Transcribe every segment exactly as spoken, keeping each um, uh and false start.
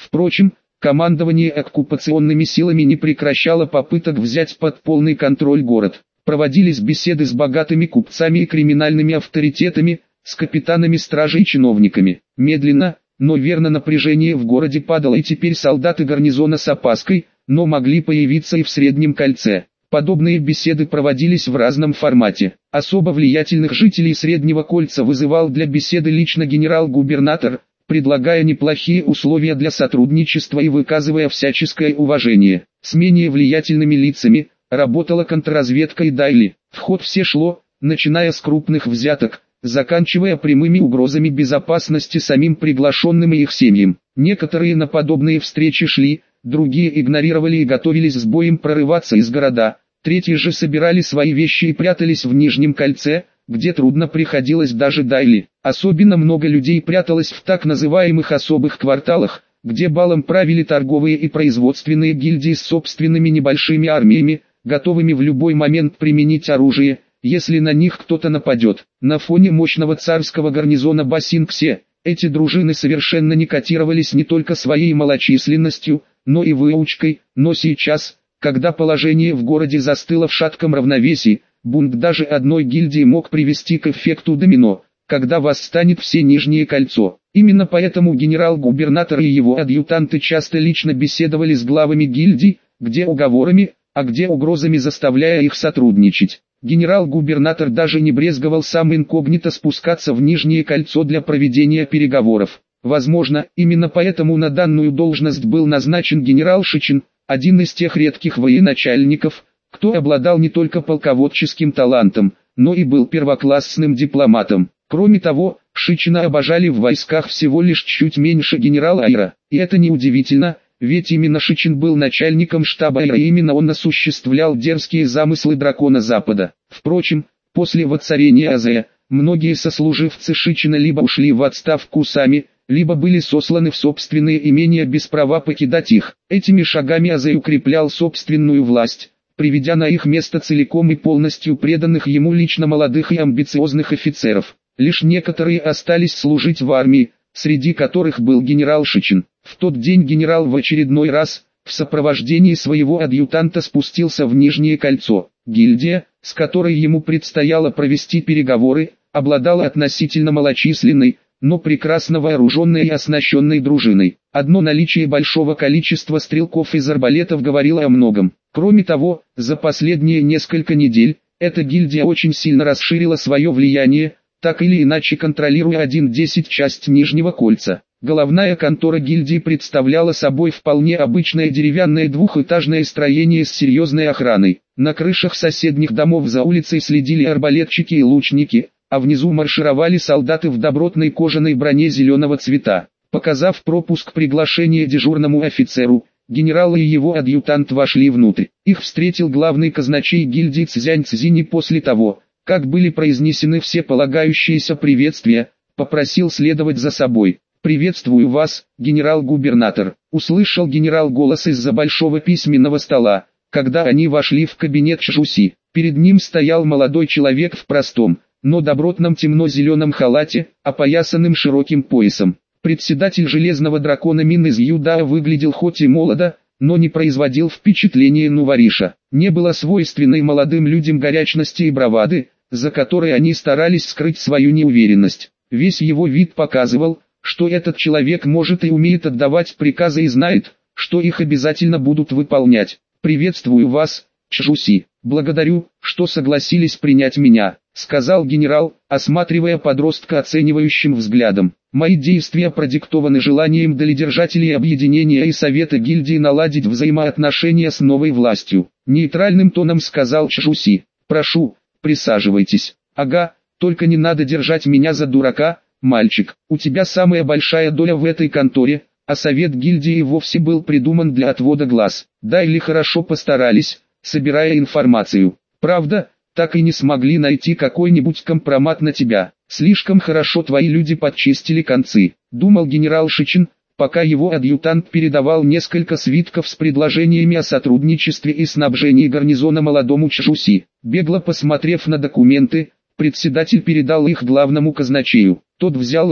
Впрочем, командование оккупационными силами не прекращало попыток взять под полный контроль город. Проводились беседы с богатыми купцами и криминальными авторитетами, с капитанами стражи и чиновниками. Медленно, но верно напряжение в городе падало, и теперь солдаты гарнизона с опаской, но могли появиться и в Среднем кольце. Подобные беседы проводились в разном формате. Особо влиятельных жителей Среднего кольца вызывал для беседы лично генерал-губернатор, предлагая неплохие условия для сотрудничества и выказывая всяческое уважение. С менее влиятельными лицами работала контрразведка и дайли. В ход все шло, начиная с крупных взяток, заканчивая прямыми угрозами безопасности самим приглашенным и их семьям. Некоторые на подобные встречи шли, другие игнорировали и готовились с боем прорываться из города, третьи же собирали свои вещи и прятались в Нижнем кольце, где трудно приходилось даже дайли. Особенно много людей пряталось в так называемых особых кварталах, где балом правили торговые и производственные гильдии с собственными небольшими армиями, готовыми в любой момент применить оружие, если на них кто-то нападет. На фоне мощного царского гарнизона Басинксе, эти дружины совершенно не котировались не только своей малочисленностью, но и выучкой, но сейчас, когда положение в городе застыло в шатком равновесии, бунт даже одной гильдии мог привести к эффекту домино, когда восстанет все Нижнее кольцо. Именно поэтому генерал-губернатор и его адъютанты часто лично беседовали с главами гильдий, где уговорами, а где угрозами, заставляя их сотрудничать. Генерал-губернатор даже не брезговал сам инкогнито спускаться в Нижнее кольцо для проведения переговоров. Возможно, именно поэтому на данную должность был назначен генерал Шичин, один из тех редких военачальников, кто обладал не только полководческим талантом, но и был первоклассным дипломатом. Кроме того, Шичина обожали в войсках всего лишь чуть меньше генерала Айра, и это неудивительно, ведь именно Шичин был начальником штаба Айра, и именно он осуществлял дерзкие замыслы дракона Запада. Впрочем, после воцарения Азея, многие сослуживцы Шичина либо ушли в отставку сами, либо были сосланы в собственные имения без права покидать их. Этими шагами Азей укреплял собственную власть, приведя на их место целиком и полностью преданных ему лично молодых и амбициозных офицеров. Лишь некоторые остались служить в армии, среди которых был генерал Шичин. В тот день генерал в очередной раз, в сопровождении своего адъютанта, спустился в Нижнее кольцо. Гильдия, с которой ему предстояло провести переговоры, обладала относительно малочисленной, но прекрасно вооруженной и оснащенной дружиной. Одно наличие большого количества стрелков из арбалетов говорило о многом. Кроме того, за последние несколько недель, эта гильдия очень сильно расширила свое влияние, так или иначе контролируя один десять часть Нижнего кольца. Головная контора гильдии представляла собой вполне обычное деревянное двухэтажное строение с серьезной охраной. На крышах соседних домов за улицей следили арбалетчики и лучники, а внизу маршировали солдаты в добротной кожаной броне зеленого цвета. Показав пропуск приглашения дежурному офицеру, генерал и его адъютант вошли внутрь. Их встретил главный казначей гильдии Цзянь Цзини. После того, как были произнесены все полагающиеся приветствия, попросил следовать за собой. «Приветствую вас, генерал-губернатор», — услышал генерал голос из-за большого письменного стола, когда они вошли в кабинет Чжуси. Перед ним стоял молодой человек в простом, но добротном темно-зеленом халате, опоясанным широким поясом. Председатель Железного Дракона Мин из Юда выглядел хоть и молодо, но не производил впечатления нувариша. Не было свойственной молодым людям горячности и бравады, за которой они старались скрыть свою неуверенность. Весь его вид показывал, что этот человек может и умеет отдавать приказы и знает, что их обязательно будут выполнять. «Приветствую вас, Чжуси. Благодарю, что согласились принять меня», — сказал генерал, осматривая подростка оценивающим взглядом. «Мои действия продиктованы желанием долидержателей объединения и совета гильдии наладить взаимоотношения с новой властью», — нейтральным тоном сказал Чжуси. «Прошу, присаживайтесь». «Ага, только не надо держать меня за дурака, мальчик. У тебя самая большая доля в этой конторе, а совет гильдии вовсе был придуман для отвода глаз. Да, или хорошо постарались, собирая информацию. Правда, так и не смогли найти какой-нибудь компромат на тебя. Слишком хорошо твои люди подчистили концы», — думал генерал Шичин, пока его адъютант передавал несколько свитков с предложениями о сотрудничестве и снабжении гарнизона молодому Чжуси. Бегло посмотрев на документы, председатель передал их главному казначею. Тот взял их,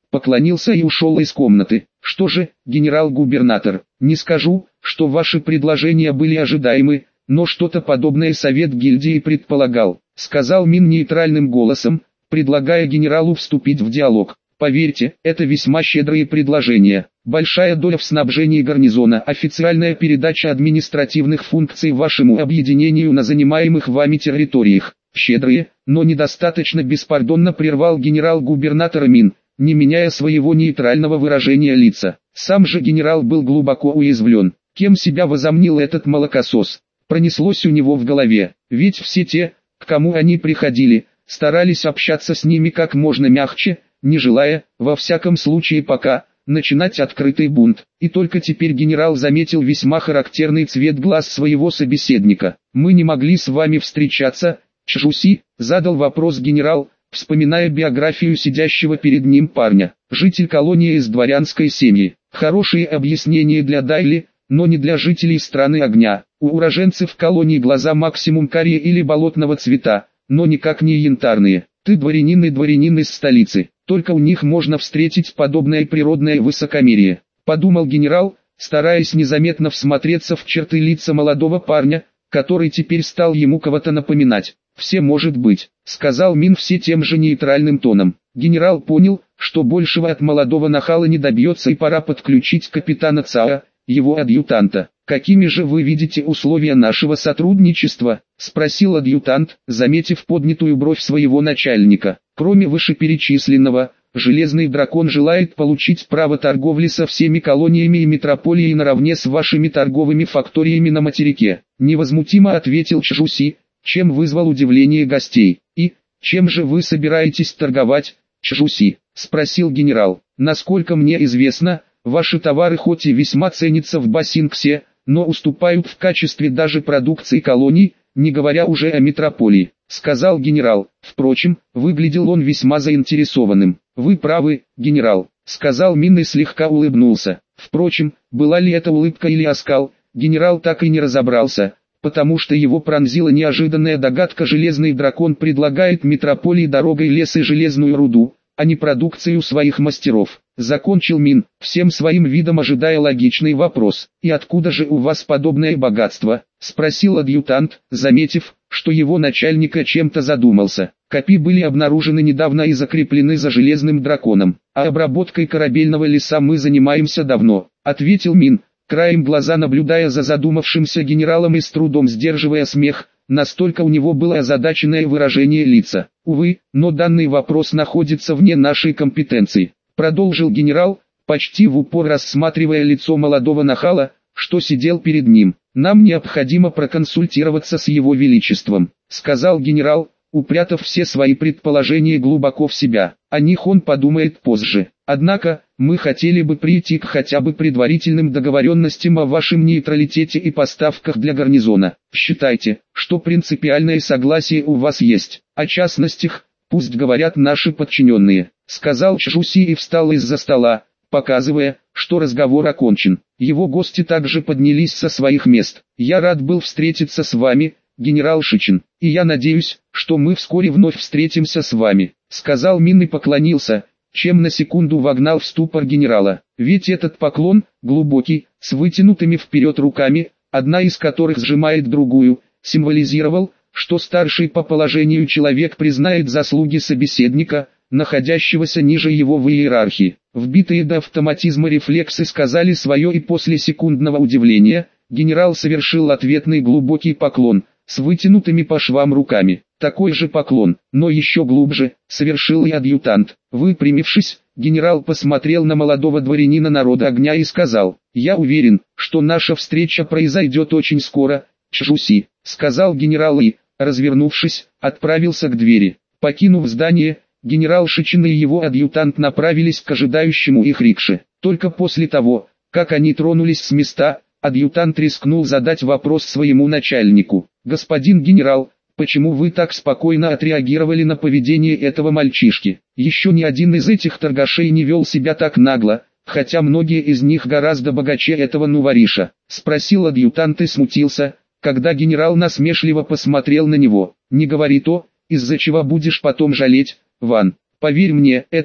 поклонился и ушел из комнаты. Что же, генерал-губернатор, не скажу, что ваши предложения были ожидаемы, но что-то подобное совет гильдии предполагал, сказал Мин нейтральным голосом, предлагая генералу вступить в диалог. Поверьте, это весьма щедрые предложения. Большая доля в снабжении гарнизона, официальная передача административных функций вашему объединению на занимаемых вами территориях. Щедрые, но недостаточно беспардонно прервал генерал-губернатор Мин, не меняя своего нейтрального выражения лица. Сам же генерал был глубоко уязвлен. Кем себя возомнил этот молокосос? Пронеслось у него в голове, ведь все те, к кому они приходили, старались общаться с ними как можно мягче, не желая, во всяком случае пока, начинать открытый бунт. И только теперь генерал заметил весьма характерный цвет глаз своего собеседника. «Мы не могли с вами встречаться, Чжуси?» — задал вопрос генерал, вспоминая биографию сидящего перед ним парня. Житель колонии из дворянской семьи. Хорошие объяснения для Дайли, но не для жителей страны огня. У уроженцев колонии глаза максимум карие или болотного цвета, но никак не янтарные. Ты дворянин и дворянин из столицы, только у них можно встретить подобное природное высокомерие, подумал генерал, стараясь незаметно всмотреться в черты лица молодого парня, который теперь стал ему кого-то напоминать. «Все может быть», — сказал Мин все тем же нейтральным тоном. Генерал понял, что большего от молодого нахала не добьется и пора подключить капитана Цао, его адъютанта. «Какими же вы видите условия нашего сотрудничества?» — спросил адъютант, заметив поднятую бровь своего начальника. «Кроме вышеперечисленного, Железный Дракон желает получить право торговли со всеми колониями и метрополией наравне с вашими торговыми факториями на материке», — невозмутимо ответил Чжуси, чем вызвал удивление гостей. «И, чем же вы собираетесь торговать, Чжуси?» — спросил генерал. «Насколько мне известно, ваши товары хоть и весьма ценятся в Бассинксе, но уступают в качестве даже продукции колоний, не говоря уже о метрополии», — сказал генерал. Впрочем, выглядел он весьма заинтересованным. «Вы правы, генерал», — сказал Мин и слегка улыбнулся. Впрочем, была ли это улыбка или оскал, генерал так и не разобрался, потому что его пронзила неожиданная догадка: Железный Дракон предлагает метрополии дорогой лес и железную руду, а не продукцию своих мастеров. Закончил Мин, всем своим видом ожидая логичный вопрос. «И откуда же у вас подобное богатство?» — спросил адъютант, заметив, что его начальник о чем-то задумался. «Копи были обнаружены недавно и закреплены за Железным Драконом, а обработкой корабельного леса мы занимаемся давно», — ответил Мин, краем глаза наблюдая за задумавшимся генералом и с трудом сдерживая смех. Настолько у него было озадаченное выражение лица. «Увы, но данный вопрос находится вне нашей компетенции», — продолжил генерал, почти в упор рассматривая лицо молодого нахала, что сидел перед ним. «Нам необходимо проконсультироваться с его величеством», — сказал генерал, упрятав все свои предположения глубоко в себя. О них он подумает позже. «Однако, мы хотели бы прийти к хотя бы предварительным договоренностям о вашем нейтралитете и поставках для гарнизона. Считайте, что принципиальное согласие у вас есть. О частностях, пусть говорят наши подчиненные», — сказал Чжуси и встал из-за стола, показывая, что разговор окончен. Его гости также поднялись со своих мест. «Я рад был встретиться с вами, генерал Шичин, и я надеюсь, что мы вскоре вновь встретимся с вами», — сказал Мин и поклонился, чем на секунду вогнал в ступор генерала. Ведь этот поклон, глубокий, с вытянутыми вперед руками, одна из которых сжимает другую, символизировал, что старший по положению человек признает заслуги собеседника, находящегося ниже его в иерархии. Вбитые до автоматизма рефлексы сказали свое, и после секундного удивления, генерал совершил ответный глубокий поклон, с вытянутыми по швам руками. Такой же поклон, но еще глубже, совершил и адъютант. Выпрямившись, генерал посмотрел на молодого дворянина народа огня и сказал: «Я уверен, что наша встреча произойдет очень скоро, Чжуси», — сказал генерал и, развернувшись, отправился к двери. Покинув здание, генерал Шичин и его адъютант направились к ожидающему их рикше. Только после того, как они тронулись с места, адъютант рискнул задать вопрос своему начальнику: «Господин генерал, почему вы так спокойно отреагировали на поведение этого мальчишки? Еще ни один из этих торгашей не вел себя так нагло, хотя многие из них гораздо богаче этого нувариша», — спросил адъютант и смутился, когда генерал насмешливо посмотрел на него. «Не говори то, из-за чего будешь потом жалеть, Ван. Поверь мне, этот,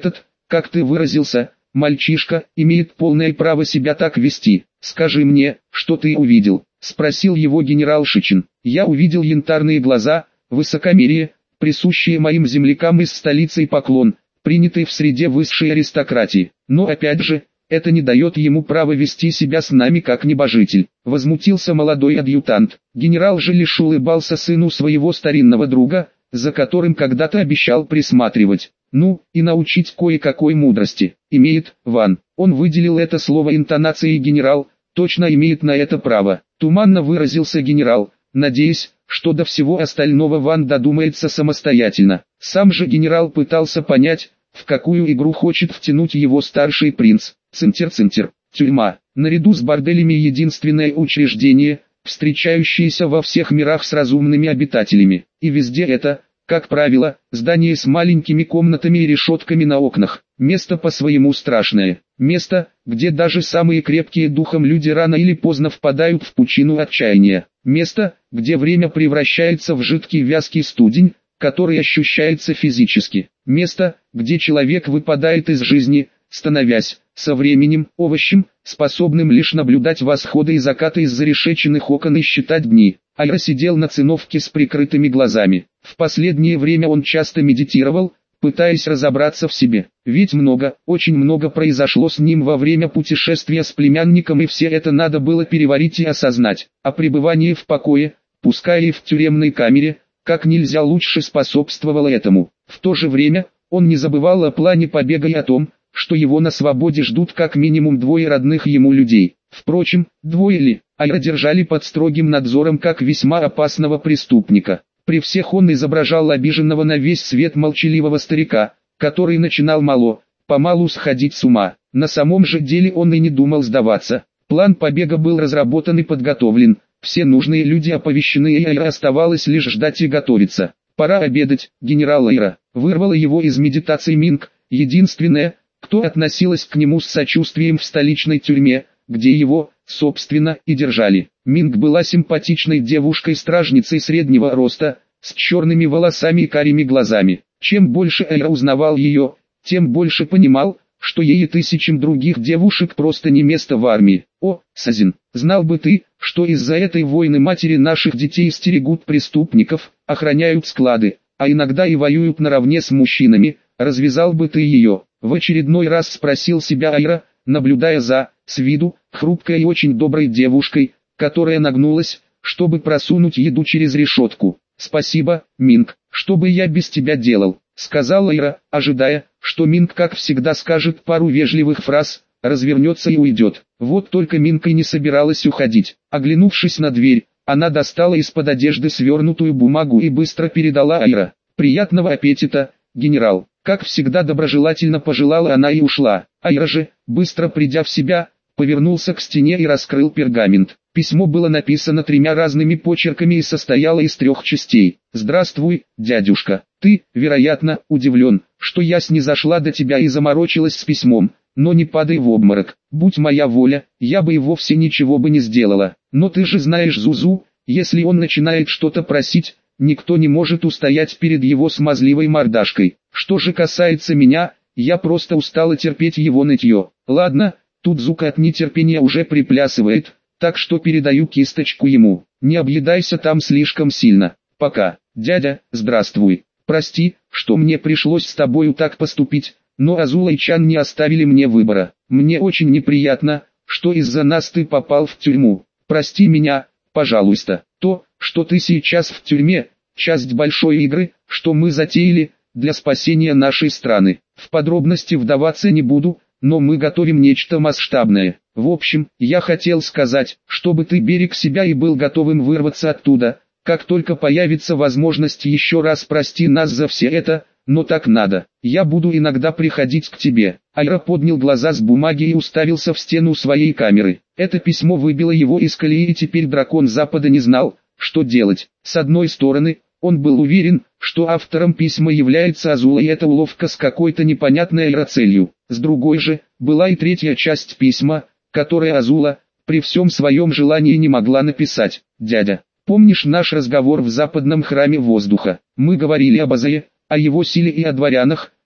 как ты выразился, мальчишка, имеет полное право себя так вести. Скажи мне, что ты увидел?» — спросил его генерал Шичин. «Я увидел янтарные глаза, высокомерие, присущие моим землякам из столицы и поклон, принятый в среде высшей аристократии. Но опять же, это не дает ему права вести себя с нами как небожитель», — возмутился молодой адъютант. Генерал же лишь улыбался сыну своего старинного друга, за которым когда-то обещал присматривать. Ну, и научить кое-какой мудрости. «Имеет, Ван». Он выделил это слово интонацией «генерал», точно имеет на это право. Туманно выразился генерал, надеясь, что до всего остального Ван додумается самостоятельно. Сам же генерал пытался понять, в какую игру хочет втянуть его старший принц. Цинтер-цинтер, тюрьма, наряду с борделями единственное учреждение, встречающееся во всех мирах с разумными обитателями. И везде это, как правило, здание с маленькими комнатами и решетками на окнах. Место по-своему страшное. Место, где даже самые крепкие духом люди рано или поздно впадают в пучину отчаяния. Место, где время превращается в жидкий вязкий студень, который ощущается физически. Место, где человек выпадает из жизни, становясь, со временем, овощем, способным лишь наблюдать восходы и закаты из зарешеченных окон и считать дни. Айра сидел на циновке с прикрытыми глазами. В последнее время он часто медитировал, пытаясь разобраться в себе. Ведь много, очень много произошло с ним во время путешествия с племянником, и все это надо было переварить и осознать. А пребывание в покое, пускай и в тюремной камере, как нельзя лучше способствовало этому. В то же время, он не забывал о плане побега и о том, что его на свободе ждут как минимум двое родных ему людей. Впрочем, двое ли, Айра держали под строгим надзором как весьма опасного преступника. При всех он изображал обиженного на весь свет молчаливого старика, который начинал мало, помалу сходить с ума. На самом же деле он и не думал сдаваться. План побега был разработан и подготовлен, все нужные люди оповещены, и Айра оставалось лишь ждать и готовиться. «Пора обедать, генерал Айра», вырвала его из медитации Минг, единственная, кто относилась к нему с сочувствием в столичной тюрьме, где его, собственно, и держали. Минг была симпатичной девушкой-стражницей среднего роста, с черными волосами и карими глазами. Чем больше Айра узнавал ее, тем больше понимал, что ей и тысячам других девушек просто не место в армии. «О, Сазин, знал бы ты, что из-за этой войны матери наших детей стерегут преступников, охраняют склады, а иногда и воюют наравне с мужчинами, развязал бы ты ее?» В очередной раз спросил себя Айра, наблюдая за, с виду, хрупкой и очень доброй девушкой, которая нагнулась, чтобы просунуть еду через решетку. «Спасибо, Минг, что бы я без тебя делал?» — сказала Айра, ожидая, что Минг как всегда скажет пару вежливых фраз, развернется и уйдет. Вот только Минг и не собиралась уходить. Оглянувшись на дверь, она достала из-под одежды свернутую бумагу и быстро передала Айра. «Приятного аппетита, генерал!» Как всегда доброжелательно пожелала она и ушла. Айра же, быстро придя в себя, повернулся к стене и раскрыл пергамент. Письмо было написано тремя разными почерками и состояло из трех частей. «Здравствуй, дядюшка. Ты, вероятно, удивлен, что я снизошла до тебя и заморочилась с письмом, но не падай в обморок. Будь моя воля, я бы и вовсе ничего бы не сделала. Но ты же знаешь Зузу, если он начинает что-то просить, никто не может устоять перед его смазливой мордашкой. Что же касается меня, я просто устала терпеть его нытье. Ладно, тут Зука от нетерпения уже приплясывает, так что передаю кисточку ему. Не объедайся там слишком сильно. Пока. Дядя, здравствуй. Прости, что мне пришлось с тобою так поступить, но Азула и Чан не оставили мне выбора. Мне очень неприятно, что из-за нас ты попал в тюрьму. Прости меня, пожалуйста. То, что ты сейчас в тюрьме, часть большой игры, что мы затеяли, для спасения нашей страны. В подробности вдаваться не буду, но мы готовим нечто масштабное. В общем, я хотел сказать, чтобы ты берег себя и был готовым вырваться оттуда, как только появится возможность. Еще раз прости нас за все это, но так надо. Я буду иногда приходить к тебе». Айра поднял глаза с бумаги и уставился в стену своей камеры. Это письмо выбило его из колеи, и теперь дракон Запада не знал, что делать. С одной стороны, он был уверен, что автором письма является Азула, и это уловка с какой-то непонятной аэроцелью. С другой же, была и третья часть письма, которое Азула, при всем своем желании, не могла написать. «Дядя, помнишь наш разговор в западном храме воздуха? Мы говорили об Азае, о его силе и о дворянах,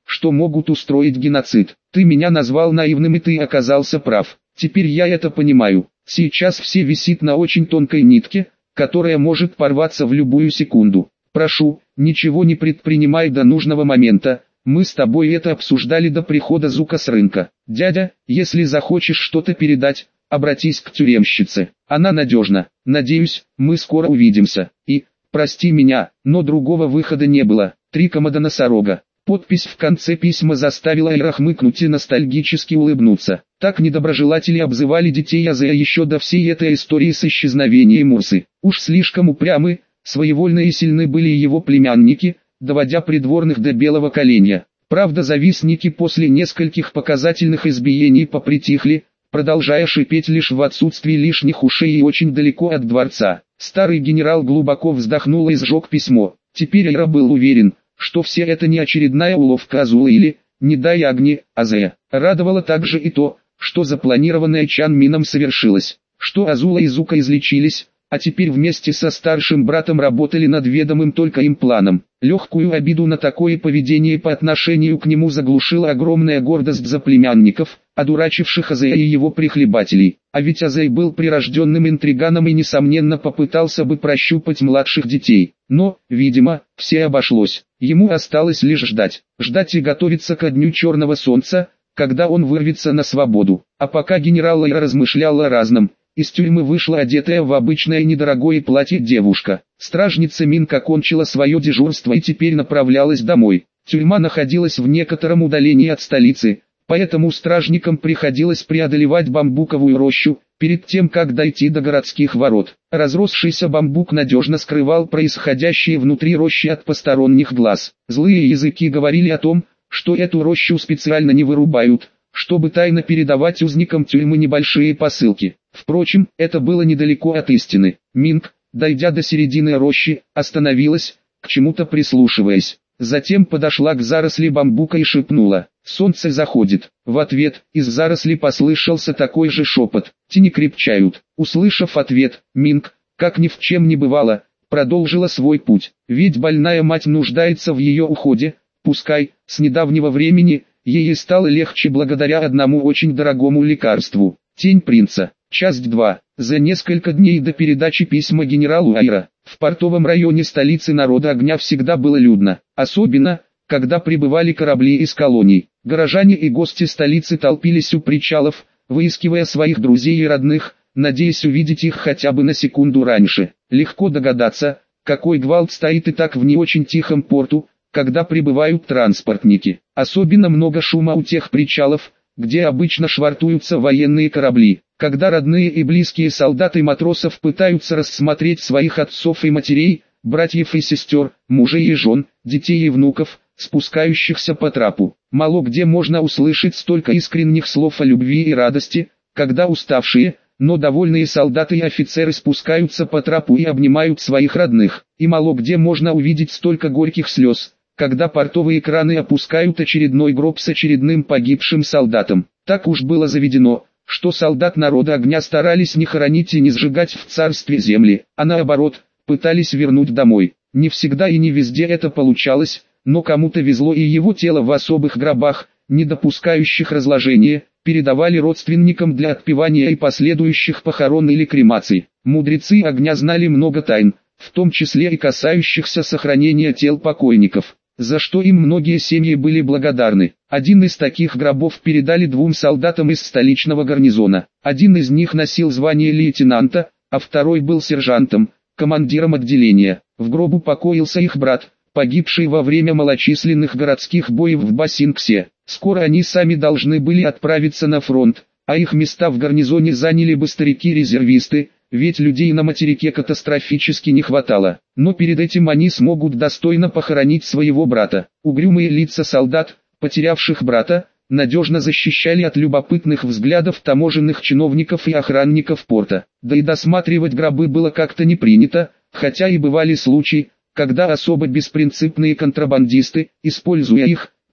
что могут устроить геноцид. Ты меня назвал наивным, и ты оказался прав. Теперь я это понимаю. Сейчас все висит на очень тонкой нитке, которая может порваться в любую секунду. Прошу, ничего не предпринимай до нужного момента. Мы с тобой это обсуждали до прихода Зука с рынка. Дядя, если захочешь что-то передать, обратись к тюремщице. Она надежна. Надеюсь, мы скоро увидимся. И, прости меня, но другого выхода не было. Три комода-носорога. Подпись в конце письма заставила Айра хмыкнуть и ностальгически улыбнуться. Так недоброжелатели обзывали детей Азея еще до всей этой истории с исчезновением Урсы. Уж слишком упрямы, своевольны и сильны были его племянники, доводя придворных до белого коленя. Правда, завистники после нескольких показательных избиений попритихли, продолжая шипеть лишь в отсутствии лишних ушей и очень далеко от дворца. Старый генерал глубоко вздохнул и сжег письмо. Теперь Айра был уверен, что все это не очередная уловка Азулы или, не дай огни, Азея. Радовало также и то, что запланированное Чан Мином совершилось, что Азула и Зука излечились, а теперь вместе со старшим братом работали над ведомым только им планом. Легкую обиду на такое поведение по отношению к нему заглушила огромная гордость за племянников, одурачивших Азея и его прихлебателей. А ведь Азей был прирожденным интриганом и несомненно попытался бы прощупать младших детей. Но, видимо, все обошлось. Ему осталось лишь ждать. Ждать и готовиться ко дню черного солнца, когда он вырвется на свободу. А пока генерал Айра размышлял о разном, из тюрьмы вышла одетая в обычное недорогое платье девушка. Стражница Минг окончила свое дежурство и теперь направлялась домой. Тюрьма находилась в некотором удалении от столицы, поэтому стражникам приходилось преодолевать бамбуковую рощу, перед тем как дойти до городских ворот. Разросшийся бамбук надежно скрывал происходящее внутри рощи от посторонних глаз. Злые языки говорили о том, что эту рощу специально не вырубают, чтобы тайно передавать узникам тюрьмы небольшие посылки. Впрочем, это было недалеко от истины. Минг, дойдя до середины рощи, остановилась, к чему-то прислушиваясь. Затем подошла к заросли бамбука и шепнула: «Солнце заходит». В ответ, из заросли послышался такой же шепот: «Тени крепчают». Услышав ответ, Минг, как ни в чем не бывало, продолжила свой путь. Ведь больная мать нуждается в ее уходе, пускай, с недавнего времени, ей стало легче благодаря одному очень дорогому лекарству. Тень принца. Часть два. За несколько дней до передачи письма генералу Айра, в портовом районе столицы народа огня всегда было людно, особенно, когда прибывали корабли из колоний. Горожане и гости столицы толпились у причалов, выискивая своих друзей и родных, надеясь увидеть их хотя бы на секунду раньше. Легко догадаться, какой гвалт стоит и так в не очень тихом порту, когда прибывают транспортники. Особенно много шума у тех причалов, где обычно швартуются военные корабли. Когда родные и близкие солдаты матросов пытаются рассмотреть своих отцов и матерей, братьев и сестер, мужей и жен, детей и внуков, спускающихся по трапу. Мало где можно услышать столько искренних слов о любви и радости, когда уставшие, но довольные солдаты и офицеры спускаются по трапу и обнимают своих родных. И мало где можно увидеть столько горьких слез, когда портовые краны опускают очередной гроб с очередным погибшим солдатом. Так уж было заведено, что солдат народа огня старались не хоронить и не сжигать в царстве земли, а наоборот, пытались вернуть домой. Не всегда и не везде это получалось, но кому-то везло, и его тело в особых гробах, не допускающих разложения, передавали родственникам для отпевания и последующих похорон или кремаций. Мудрецы огня знали много тайн, в том числе и касающихся сохранения тел покойников, за что им многие семьи были благодарны. Один из таких гробов передали двум солдатам из столичного гарнизона. Один из них носил звание лейтенанта, а второй был сержантом, командиром отделения. В гробу покоился их брат, погибший во время малочисленных городских боев в Басинксе. Скоро они сами должны были отправиться на фронт, а их места в гарнизоне заняли бы старики-резервисты, ведь людей на материке катастрофически не хватало. Но перед этим они смогут достойно похоронить своего брата. Угрюмые лица солдат, потерявших брата, надежно защищали от любопытных взглядов таможенных чиновников и охранников порта. Да и досматривать гробы было как-то не принято, хотя и бывали случаи, когда особо беспринципные контрабандисты, используя их,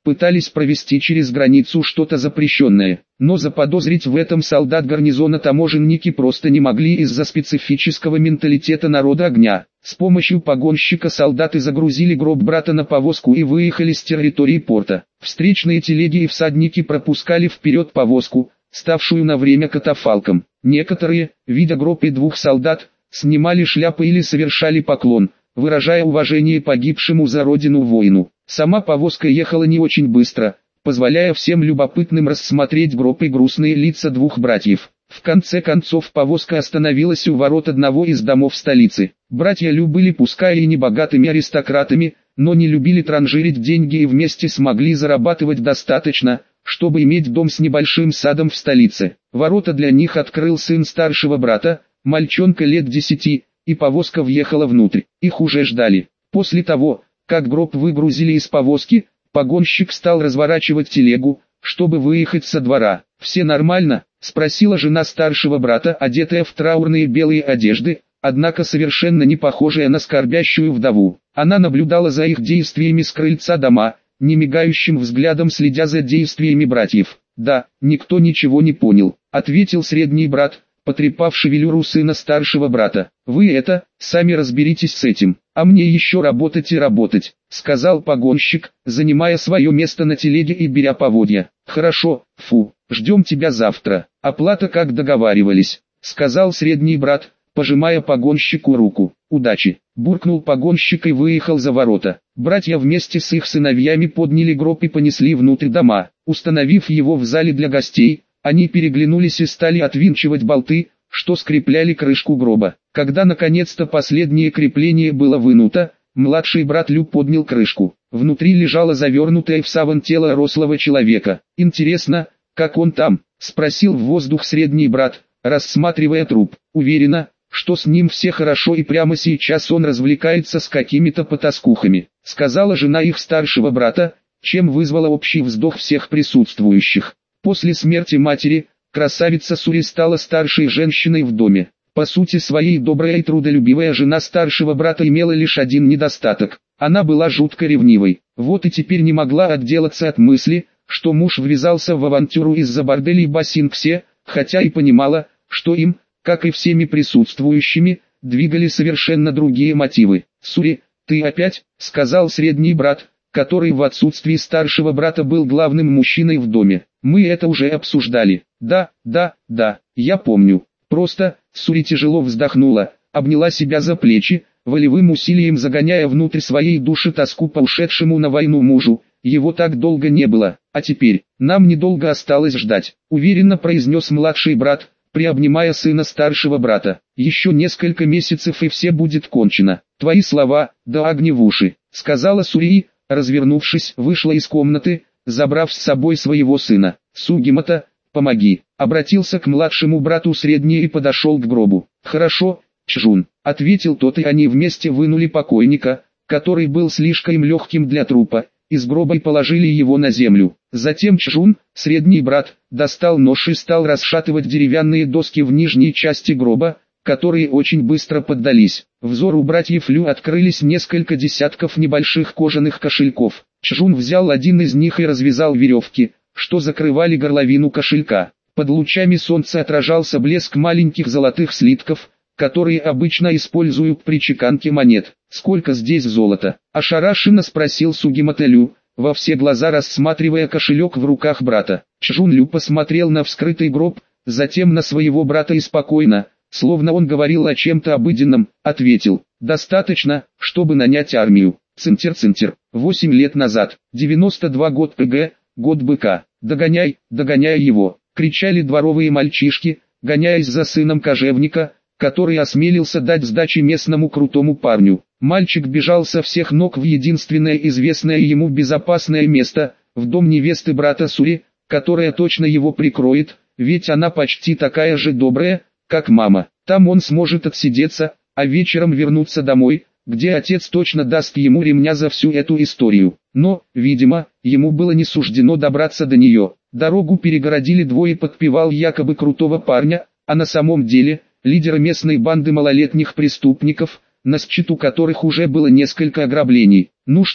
пытались провести через границу что-то запрещенное, но заподозрить в этом солдат гарнизона таможенники просто не могли из-за специфического менталитета народа огня. С помощью погонщика солдаты загрузили гроб брата на повозку и выехали с территории порта. Встречные телеги и всадники пропускали вперед повозку, ставшую на время катафалком. Некоторые, видя гроб и двух солдат, снимали шляпы или совершали поклон, выражая уважение погибшему за родину воину. Сама повозка ехала не очень быстро, позволяя всем любопытным рассмотреть гроб и грустные лица двух братьев. В конце концов повозка остановилась у ворот одного из домов столицы. Братья Лю были пускай и не богатыми аристократами, но не любили транжирить деньги и вместе смогли зарабатывать достаточно, чтобы иметь дом с небольшим садом в столице. Ворота для них открыл сын старшего брата, мальчонка лет десяти, и повозка въехала внутрь. Их уже ждали. После того, как гроб выгрузили из повозки, погонщик стал разворачивать телегу, чтобы выехать со двора. «Все нормально?» – спросила жена старшего брата, одетая в траурные белые одежды, однако совершенно не похожая на скорбящую вдову. Она наблюдала за их действиями с крыльца дома, немигающим взглядом следя за действиями братьев. «Да, никто ничего не понял», – ответил средний брат, потрепав шевелюру сына старшего брата. «Вы это, сами разберитесь с этим, а мне еще работать и работать», — сказал погонщик, занимая свое место на телеге и беря поводья. «Хорошо, фу, ждем тебя завтра, оплата как договаривались», — сказал средний брат, пожимая погонщику руку. «Удачи», — буркнул погонщик и выехал за ворота. Братья вместе с их сыновьями подняли гроб и понесли внутрь дома. Установив его в зале для гостей, они переглянулись и стали отвинчивать болты, что скрепляли крышку гроба. Когда наконец-то последнее крепление было вынуто, младший брат Лю поднял крышку. Внутри лежало завернутое в саван тело рослого человека. «Интересно, как он там?» – спросил в воздух средний брат, рассматривая труп. «Уверена, что с ним все хорошо и прямо сейчас он развлекается с какими-то потаскухами», – сказала жена их старшего брата, чем вызвала общий вздох всех присутствующих. После смерти матери, красавица Сури стала старшей женщиной в доме. По сути своей добрая и трудолюбивая жена старшего брата имела лишь один недостаток. Она была жутко ревнивой. Вот и теперь не могла отделаться от мысли, что муж ввязался в авантюру из-за борделей Басинксе, хотя и понимала, что им, как и всеми присутствующими, двигали совершенно другие мотивы. «Сури, ты опять?» — сказал средний брат, который в отсутствии старшего брата был главным мужчиной в доме. «Мы это уже обсуждали». «Да, да, да, я помню. Просто...» Сури тяжело вздохнула, обняла себя за плечи, волевым усилием загоняя внутрь своей души тоску по ушедшему на войну мужу. Его так долго не было, а теперь, нам недолго осталось ждать, уверенно произнес младший брат, приобнимая сына старшего брата. «Еще несколько месяцев и все будет кончено. Твои слова, да огни в уши», сказала Сури, развернувшись, вышла из комнаты, забрав с собой своего сына. «Сугимото, помоги», обратился к младшему брату средний и подошел к гробу. «Хорошо, Чжун», ответил тот, и они вместе вынули покойника, который был слишком легким для трупа, из гроба и положили его на землю. Затем Чжун, средний брат, достал нож и стал расшатывать деревянные доски в нижней части гроба, которые очень быстро поддались. Взору братьев Лю открылись несколько десятков небольших кожаных кошельков. Чжун взял один из них и развязал веревки, что закрывали горловину кошелька. Под лучами солнца отражался блеск маленьких золотых слитков, которые обычно используют при чеканке монет. «Сколько здесь золота?» – ошарашенно спросил Сугимото Лю, во все глаза рассматривая кошелек в руках брата. Чжун Лю посмотрел на вскрытый гроб, затем на своего брата и спокойно, словно он говорил о чем-то обыденном, ответил: «Достаточно, чтобы нанять армию». Цинтер-цинтер. Восемь лет назад, девяносто два год ПГ, год быка. «Догоняй, догоняй его!» — кричали дворовые мальчишки, гоняясь за сыном кожевника, который осмелился дать сдачи местному крутому парню. Мальчик бежал со всех ног в единственное известное ему безопасное место, в дом невесты брата Сури, которая точно его прикроет, ведь она почти такая же добрая, как мама. Там он сможет отсидеться, а вечером вернуться домой, где отец точно даст ему ремня за всю эту историю. Но, видимо, ему было не суждено добраться до нее. Дорогу перегородили двое подпевал якобы крутого парня, а на самом деле, лидера местной банды малолетних преступников, на счету которых уже было несколько ограблений. «Ну что,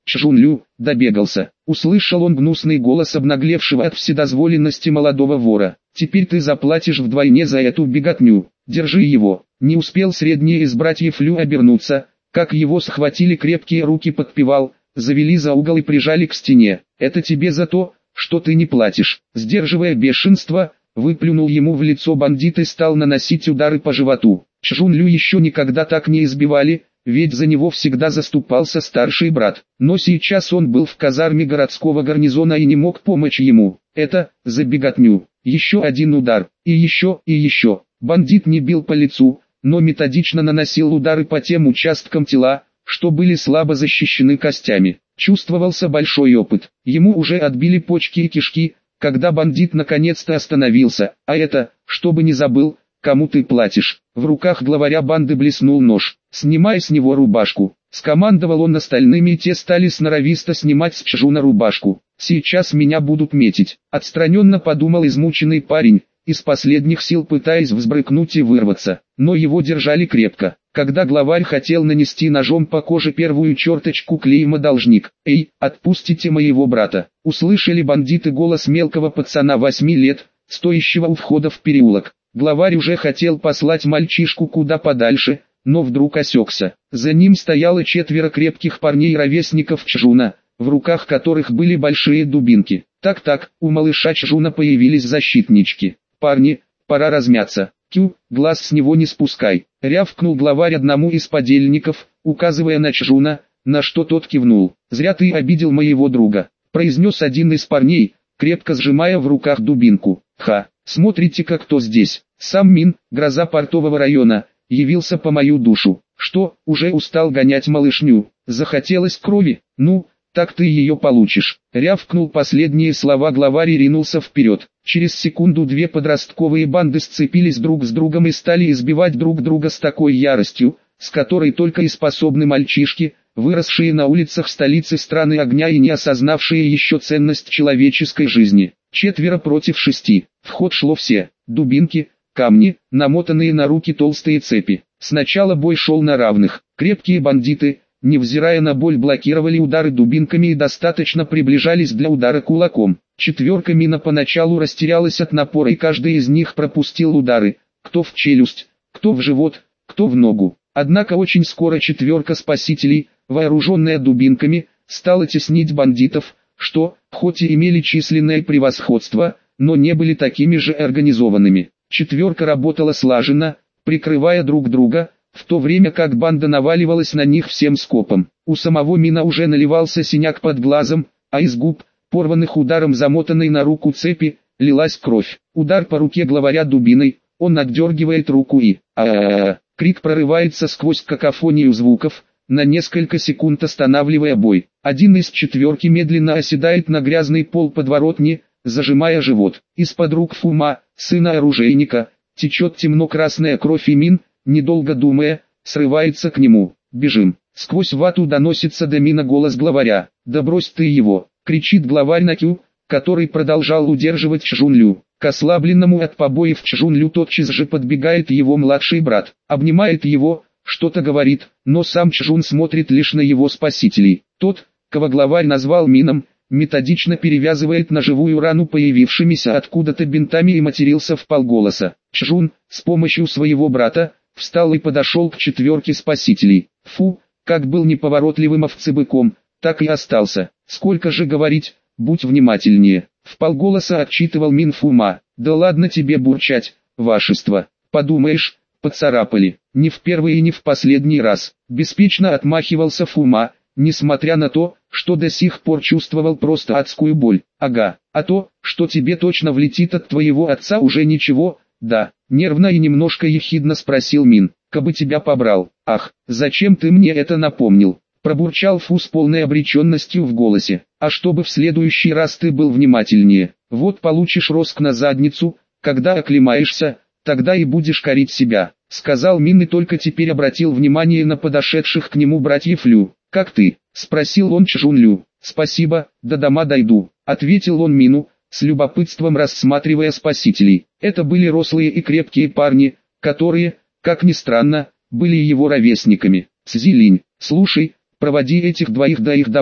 Чжун Лю, добегался. Услышал он гнусный голос обнаглевшего от вседозволенности молодого вора. Теперь ты заплатишь вдвойне за эту беготню. Держи его. Не успел средний из братьев Лю обернуться, как его схватили крепкие руки подпевал, завели за угол и прижали к стене. Это тебе за то, что ты не платишь. Сдерживая бешенство, выплюнул ему в лицо бандит и стал наносить удары по животу. Чжун Лю еще никогда так не избивали, ведь за него всегда заступался старший брат. Но сейчас он был в казарме городского гарнизона и не мог помочь ему. Это, за беготню. Еще один удар, и еще, и еще. Бандит не бил по лицу, но методично наносил удары по тем участкам тела, что были слабо защищены костями. Чувствовался большой опыт. Ему уже отбили почки и кишки, когда бандит наконец-то остановился. А это, чтобы не забыл, кому ты платишь. В руках главаря банды блеснул нож. «Снимай с него рубашку». Скомандовал он остальными, и те стали сноровисто снимать с Чжуна рубашку. «Сейчас меня будут метить», — отстраненно подумал измученный парень, из последних сил пытаясь взбрыкнуть и вырваться. Но его держали крепко. Когда главарь хотел нанести ножом по коже первую черточку клейма «должник», «Эй, отпустите моего брата», услышали бандиты голос мелкого пацана восьми лет, стоящего у входа в переулок. Главарь уже хотел послать мальчишку куда подальше, но вдруг осекся. За ним стояло четверо крепких парней-ровесников Чжуна, в руках которых были большие дубинки. Так-так, у малыша Чжуна появились защитнички. «Парни, пора размяться. Кю, глаз с него не спускай», — рявкнул главарь одному из подельников, указывая на Чжуна, на что тот кивнул. «Зря ты обидел моего друга», — произнес один из парней, крепко сжимая в руках дубинку. «Ха, смотрите-ка кто здесь. Сам Мин, гроза портового района, явился по мою душу. Что, уже устал гонять малышню? Захотелось крови? Ну, так ты ее получишь». Рявкнул последние слова главарь и ринулся вперед. Через секунду две подростковые банды сцепились друг с другом и стали избивать друг друга с такой яростью, с которой только и способны мальчишки, выросшие на улицах столицы страны огня и не осознавшие еще ценность человеческой жизни. Четверо против шести. В ход шло все. Дубинки, камни, намотанные на руки толстые цепи. Сначала бой шел на равных. Крепкие бандиты, невзирая на боль, блокировали удары дубинками и достаточно приближались для удара кулаком. Четверка Мина поначалу растерялась от напора, и каждый из них пропустил удары, кто в челюсть, кто в живот, кто в ногу. Однако очень скоро четверка спасителей, вооруженная дубинками, стала теснить бандитов, что, хоть и имели численное превосходство, но не были такими же организованными. Четверка работала слаженно, прикрывая друг друга, в то время как банда наваливалась на них всем скопом. У самого Мина уже наливался синяк под глазом, а из губ, порванных ударом замотанной на руку цепи, лилась кровь. Удар по руке главаря дубиной, он отдергивает руку и а-а-а. Крик прорывается сквозь какофонию звуков, на несколько секунд останавливая бой. Один из четверки медленно оседает на грязный пол подворотни, зажимая живот. Из-под рук Фума, сына оружейника, течет темно-красная кровь, и Мин, недолго думая, срывается к нему. «Бежим!» Сквозь вату доносится до Мина голос главаря. «Да брось ты его!» — кричит главарь на Кю, который продолжал удерживать Чжун Лю. К ослабленному от побоев Чжун Лю тотчас же подбегает его младший брат, обнимает его, что-то говорит, но сам Чжун смотрит лишь на его спасителей. Тот, кого главарь назвал Мином, методично перевязывает ножевую рану появившимися откуда-то бинтами и матерился вполголоса. Чжун, с помощью своего брата, встал и подошел к четверке спасителей. Фу, как был неповоротливым овцебыком, так и остался. Сколько же говорить, будь внимательнее. Вполголоса отчитывал Мин Фума. «Да ладно тебе бурчать, вашество. Подумаешь, поцарапали. Не в первый и не в последний раз». Беспечно отмахивался Фума, несмотря на то, что до сих пор чувствовал просто адскую боль. «Ага, а то, что тебе точно влетит от твоего отца, уже ничего, да?» Нервно и немножко ехидно спросил Мин. «Кабы тебя побрал». «Ах, зачем ты мне это напомнил?» Пробурчал Фу с полной обреченностью в голосе. «А чтобы в следующий раз ты был внимательнее. Вот получишь роск на задницу, когда оклемаешься, тогда и будешь корить себя», — сказал Мин и только теперь обратил внимание на подошедших к нему братьев Лю. «Как ты?» — спросил он Чжун Лю. «Спасибо, до дома дойду», — ответил он Мину, с любопытством рассматривая спасителей. Это были рослые и крепкие парни, которые, как ни странно, были его ровесниками. «Цзилинь, слушай, проводи этих двоих до их дома,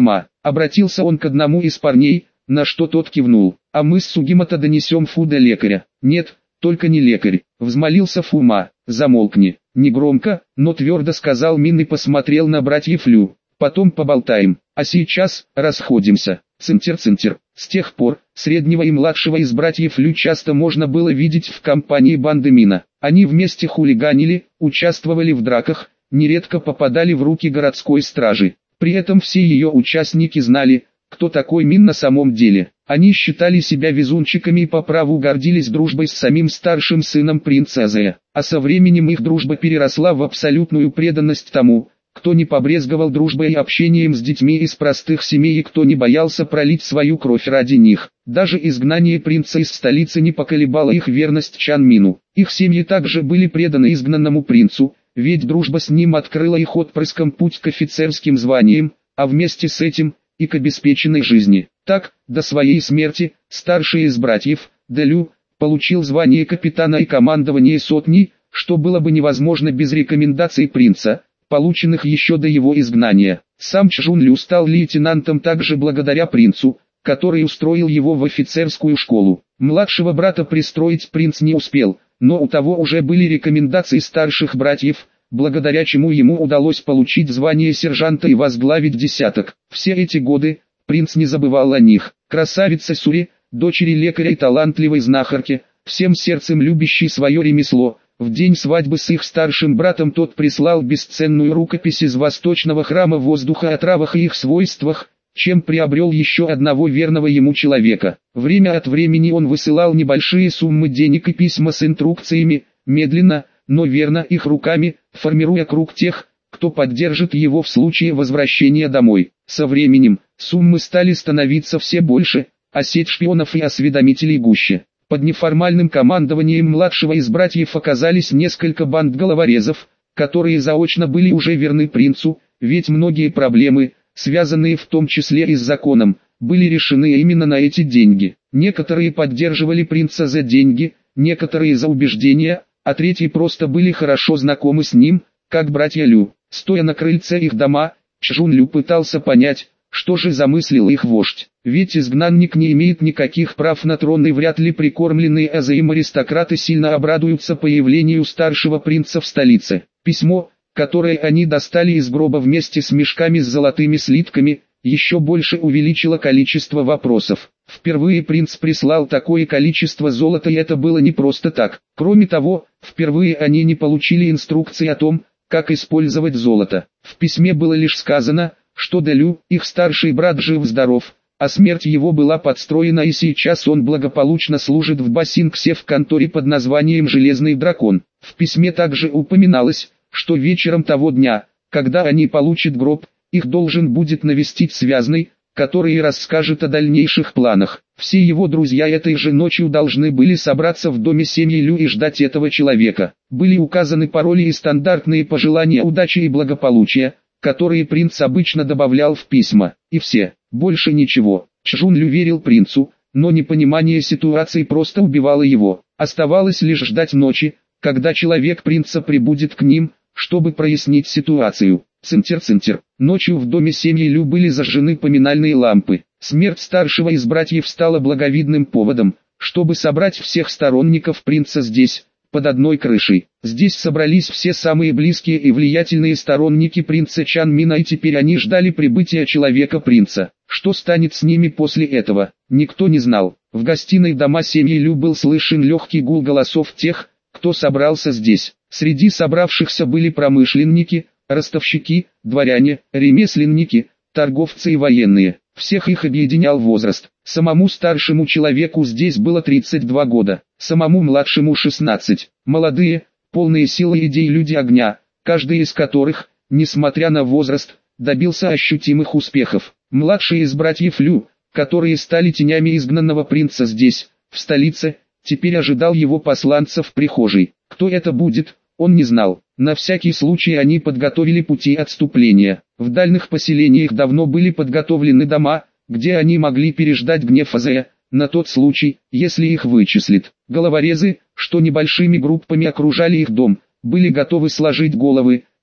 Обратился он к одному из парней, на что тот кивнул. «А мы с Сугимото донесем Фу до лекаря». «Нет, только не лекарь», — взмолился Фума. «Замолкни». Негромко, но твердо сказал Мин и посмотрел на братьев Лю. «Потом поболтаем, а сейчас расходимся». Цинтер-цинтер. С тех пор, среднего и младшего из братьев Лю часто можно было видеть в компании банды Мина. Они вместе хулиганили, участвовали в драках, нередко попадали в руки городской стражи. При этом все ее участники знали, кто такой Мин на самом деле. Они считали себя везунчиками и по праву гордились дружбой с самим старшим сыном принцессы, а со временем их дружба переросла в абсолютную преданность тому, кто не побрезговал дружбой и общением с детьми из простых семей и кто не боялся пролить свою кровь ради них. Даже изгнание принца из столицы не поколебало их верность Чан Мину. Их семьи также были преданы изгнанному принцу, ведь дружба с ним открыла их отпрыском путь к офицерским званиям, а вместе с этим и к обеспеченной жизни. Так, до своей смерти, старший из братьев, Дэлю, получил звание капитана и командование сотней, что было бы невозможно без рекомендаций принца, полученных еще до его изгнания. Сам Чжун Лю стал лейтенантом также благодаря принцу, который устроил его в офицерскую школу. Младшего брата пристроить принц не успел, но у того уже были рекомендации старших братьев, благодаря чему ему удалось получить звание сержанта и возглавить десяток. Все эти годы принц не забывал о них. Красавица Сури, дочери лекаря и талантливой знахарки, всем сердцем любящей свое ремесло, в день свадьбы с их старшим братом тот прислал бесценную рукопись из восточного храма воздуха о травах и их свойствах, чем приобрел еще одного верного ему человека. Время от времени он высылал небольшие суммы денег и письма с инструкциями, медленно, но верно их руками, формируя круг тех, кто поддержит его в случае возвращения домой. Со временем, суммы стали становиться все больше, а сеть шпионов и осведомителей гуще. Под неформальным командованием младшего из братьев оказались несколько банд головорезов, которые заочно были уже верны принцу, ведь многие проблемы, связанные в том числе и с законом, были решены именно на эти деньги. Некоторые поддерживали принца за деньги, некоторые за убеждения, а третьи просто были хорошо знакомы с ним, как братья Лю. Стоя на крыльце их дома, Чжун Лю пытался понять, что же замыслил их вождь. Ведь изгнанник не имеет никаких прав на трон и вряд ли прикормленные азаим аристократы сильно обрадуются появлению старшего принца в столице. Письмо, которое они достали из гроба вместе с мешками с золотыми слитками, еще больше увеличило количество вопросов. Впервые принц прислал такое количество золота, и это было не просто так. Кроме того, впервые они не получили инструкции о том, как использовать золото. В письме было лишь сказано, что Дэлю, их старший брат, жив-здоров, а смерть его была подстроена и сейчас он благополучно служит в Басингсе в конторе под названием «Железный дракон». В письме также упоминалось, что вечером того дня, когда они получат гроб, их должен будет навестить связный, который расскажет о дальнейших планах. Все его друзья этой же ночью должны были собраться в доме семьи Лю и ждать этого человека. Были указаны пароли и стандартные пожелания удачи и благополучия, которые принц обычно добавлял в письма. И все, больше ничего. Чжун Лю верил принцу, но непонимание ситуации просто убивало его. Оставалось лишь ждать ночи, когда человек принца прибудет к ним, чтобы прояснить ситуацию. Цинтер-цинтер. Ночью в доме семьи Лю были зажжены поминальные лампы. Смерть старшего из братьев стала благовидным поводом, чтобы собрать всех сторонников принца здесь, под одной крышей. Здесь собрались все самые близкие и влиятельные сторонники принца Чан Мина, и теперь они ждали прибытия человека-принца. Что станет с ними после этого, никто не знал. В гостиной дома семьи Лю был слышен легкий гул голосов тех, кто собрался здесь. Среди собравшихся были промышленники, ростовщики, дворяне, ремесленники, торговцы и военные. Всех их объединял возраст. Самому старшему человеку здесь было тридцать два года, самому младшему шестнадцать. Молодые, полные силы и идей люди огня, каждый из которых, несмотря на возраст, добился ощутимых успехов. Младший из братьев Лю, которые стали тенями изгнанного принца здесь, в столице, теперь ожидал его посланца в прихожей. Кто это будет, он не знал. На всякий случай они подготовили пути отступления. В дальних поселениях давно были подготовлены дома, где они могли переждать гнев Азея, на тот случай, если их вычислит. Головорезы, что небольшими группами окружали их дом, были готовы сложить головы,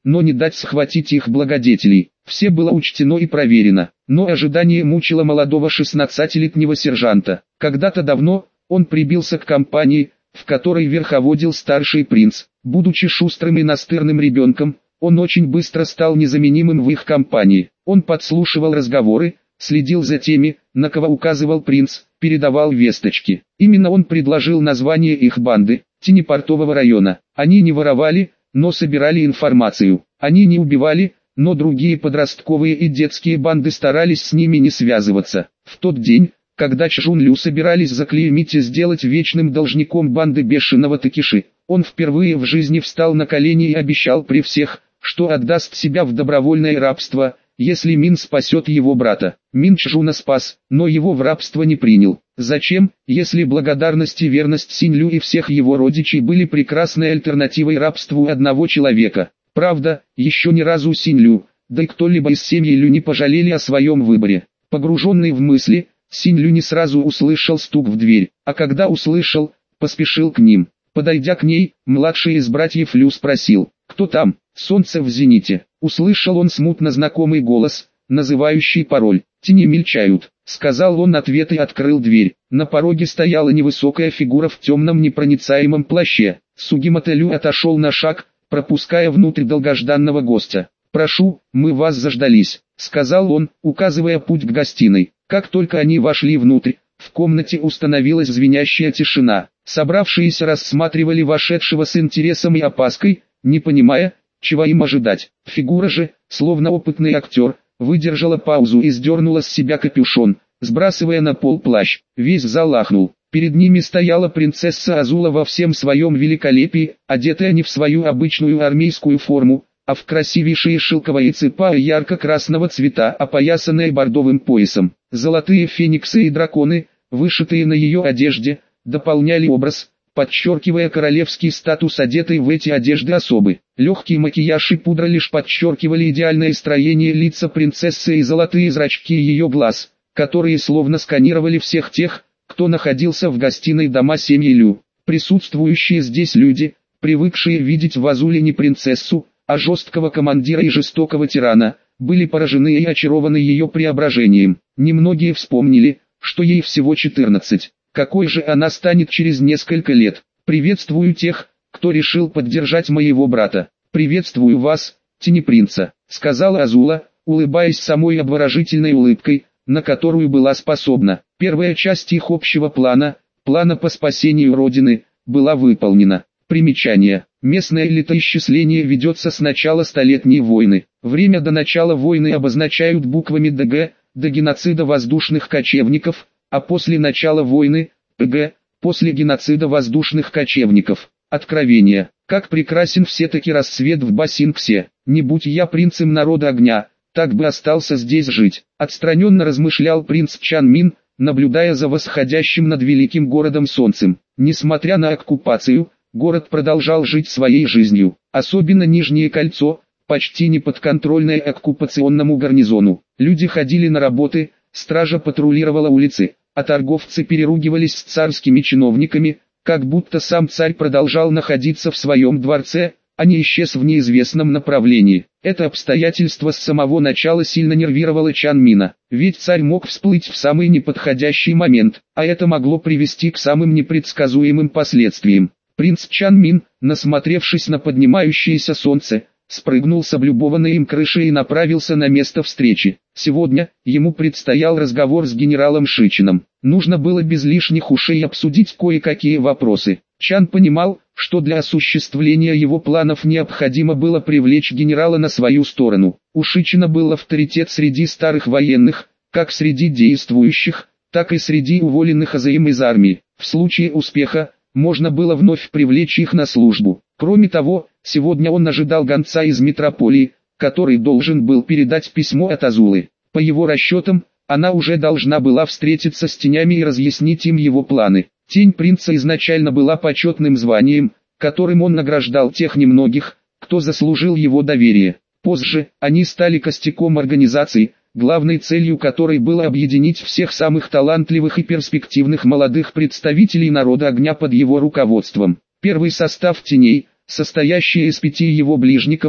но не дать схватить их благодетелей. Все было учтено и проверено, но ожидание мучило молодого шестнадцатилетнего сержанта. Когда-то давно он прибился к компании, в которой верховодил старший принц. Будучи шустрым и настырным ребенком, он очень быстро стал незаменимым в их компании. Он подслушивал разговоры, следил за теми, на кого указывал принц, передавал весточки. Именно он предложил название их банды – Тенепортового района. Они не воровали, но собирали информацию. Они не убивали, но другие подростковые и детские банды старались с ними не связываться. В тот день, когда Чжун-Лю собирались заклеймить и сделать вечным должником банды бешеного Такеши, он впервые в жизни встал на колени и обещал при всех, что отдаст себя в добровольное рабство, если Мин спасет его брата. Мин Чжуна спас, но его в рабство не принял. Зачем, если благодарность и верность Синь-Лю и всех его родичей были прекрасной альтернативой рабству одного человека? Правда, еще ни разу Синь-Лю, да и кто-либо из семьи Лю не пожалели о своем выборе. Погруженный в мысли, Синь-Лю не сразу услышал стук в дверь, а когда услышал, поспешил к ним. Подойдя к ней, младший из братьев Лю спросил: «Кто там?» «Солнце в зените». Услышал он смутно знакомый голос, называющий пароль. «Тени мельчают», — сказал он ответ и открыл дверь. На пороге стояла невысокая фигура в темном непроницаемом плаще. Сугимото Лю отошел на шаг, пропуская внутрь долгожданного гостя. «Прошу, мы вас заждались», — сказал он, указывая путь к гостиной. Как только они вошли внутрь, в комнате установилась звенящая тишина. Собравшиеся рассматривали вошедшего с интересом и опаской, не понимая, чего им ожидать. Фигура же, словно опытный актер, выдержала паузу и сдернула с себя капюшон, сбрасывая на пол плащ. Весь зал ахнул. Перед ними стояла принцесса Азула во всем своем великолепии, одетая не в свою обычную армейскую форму, а в красивейшие шелковые цепа ярко-красного цвета, опоясанные бордовым поясом. Золотые фениксы и драконы, вышитые на ее одежде, дополняли образ, подчеркивая королевский статус одетой в эти одежды особы. Легкий макияж и пудра лишь подчеркивали идеальное строение лица принцессы и золотые зрачки ее глаз, которые словно сканировали всех тех, кто находился в гостиной дома семьи Лю. Присутствующие здесь люди, привыкшие видеть в Азуле не принцессу, а жесткого командира и жестокого тирана, были поражены и очарованы ее преображением. Немногие вспомнили, что ей всего четырнадцать. Какой же она станет через несколько лет? Приветствую тех, кто решил поддержать моего брата. Приветствую вас, тени принца, сказала Азула, улыбаясь самой обворожительной улыбкой, на которую была способна. Первая часть их общего плана, плана по спасению Родины, была выполнена. Примечание. Местное летоисчисление ведется с начала Столетней войны. Время до начала войны обозначают буквами ДГ, до геноцида воздушных кочевников, а после начала войны, ПГ, после геноцида воздушных кочевников. Откровение. Как прекрасен все-таки рассвет в Басинксе. Не будь я принцем народа огня, так бы остался здесь жить. Отстраненно размышлял принц Чан Мин, наблюдая за восходящим над великим городом солнцем. Несмотря на оккупацию, город продолжал жить своей жизнью. Особенно Нижнее кольцо, почти не подконтрольное оккупационному гарнизону. Люди ходили на работы, стража патрулировала улицы, а торговцы переругивались с царскими чиновниками, как будто сам царь продолжал находиться в своем дворце, а не исчез в неизвестном направлении. Это обстоятельство с самого начала сильно нервировало Чан Мина, ведь царь мог всплыть в самый неподходящий момент, а это могло привести к самым непредсказуемым последствиям. Принц Чан Мин, насмотревшись на поднимающееся солнце, спрыгнул с облюбованной им крыши и направился на место встречи. Сегодня ему предстоял разговор с генералом Шичином. Нужно было без лишних ушей обсудить кое-какие вопросы. Чан понимал, что для осуществления его планов необходимо было привлечь генерала на свою сторону. У Шичина был авторитет среди старых военных, как среди действующих, так и среди уволенных азаим из армии. В случае успеха, можно было вновь привлечь их на службу. Кроме того, сегодня он ожидал гонца из метрополии, который должен был передать письмо от Азулы. По его расчетам, она уже должна была встретиться с тенями и разъяснить им его планы. Тень принца изначально была почетным званием, которым он награждал тех немногих, кто заслужил его доверие. Позже, они стали костяком организации, главной целью которой было объединить всех самых талантливых и перспективных молодых представителей народа огня под его руководством. Первый состав теней, состоящий из пяти его ближников,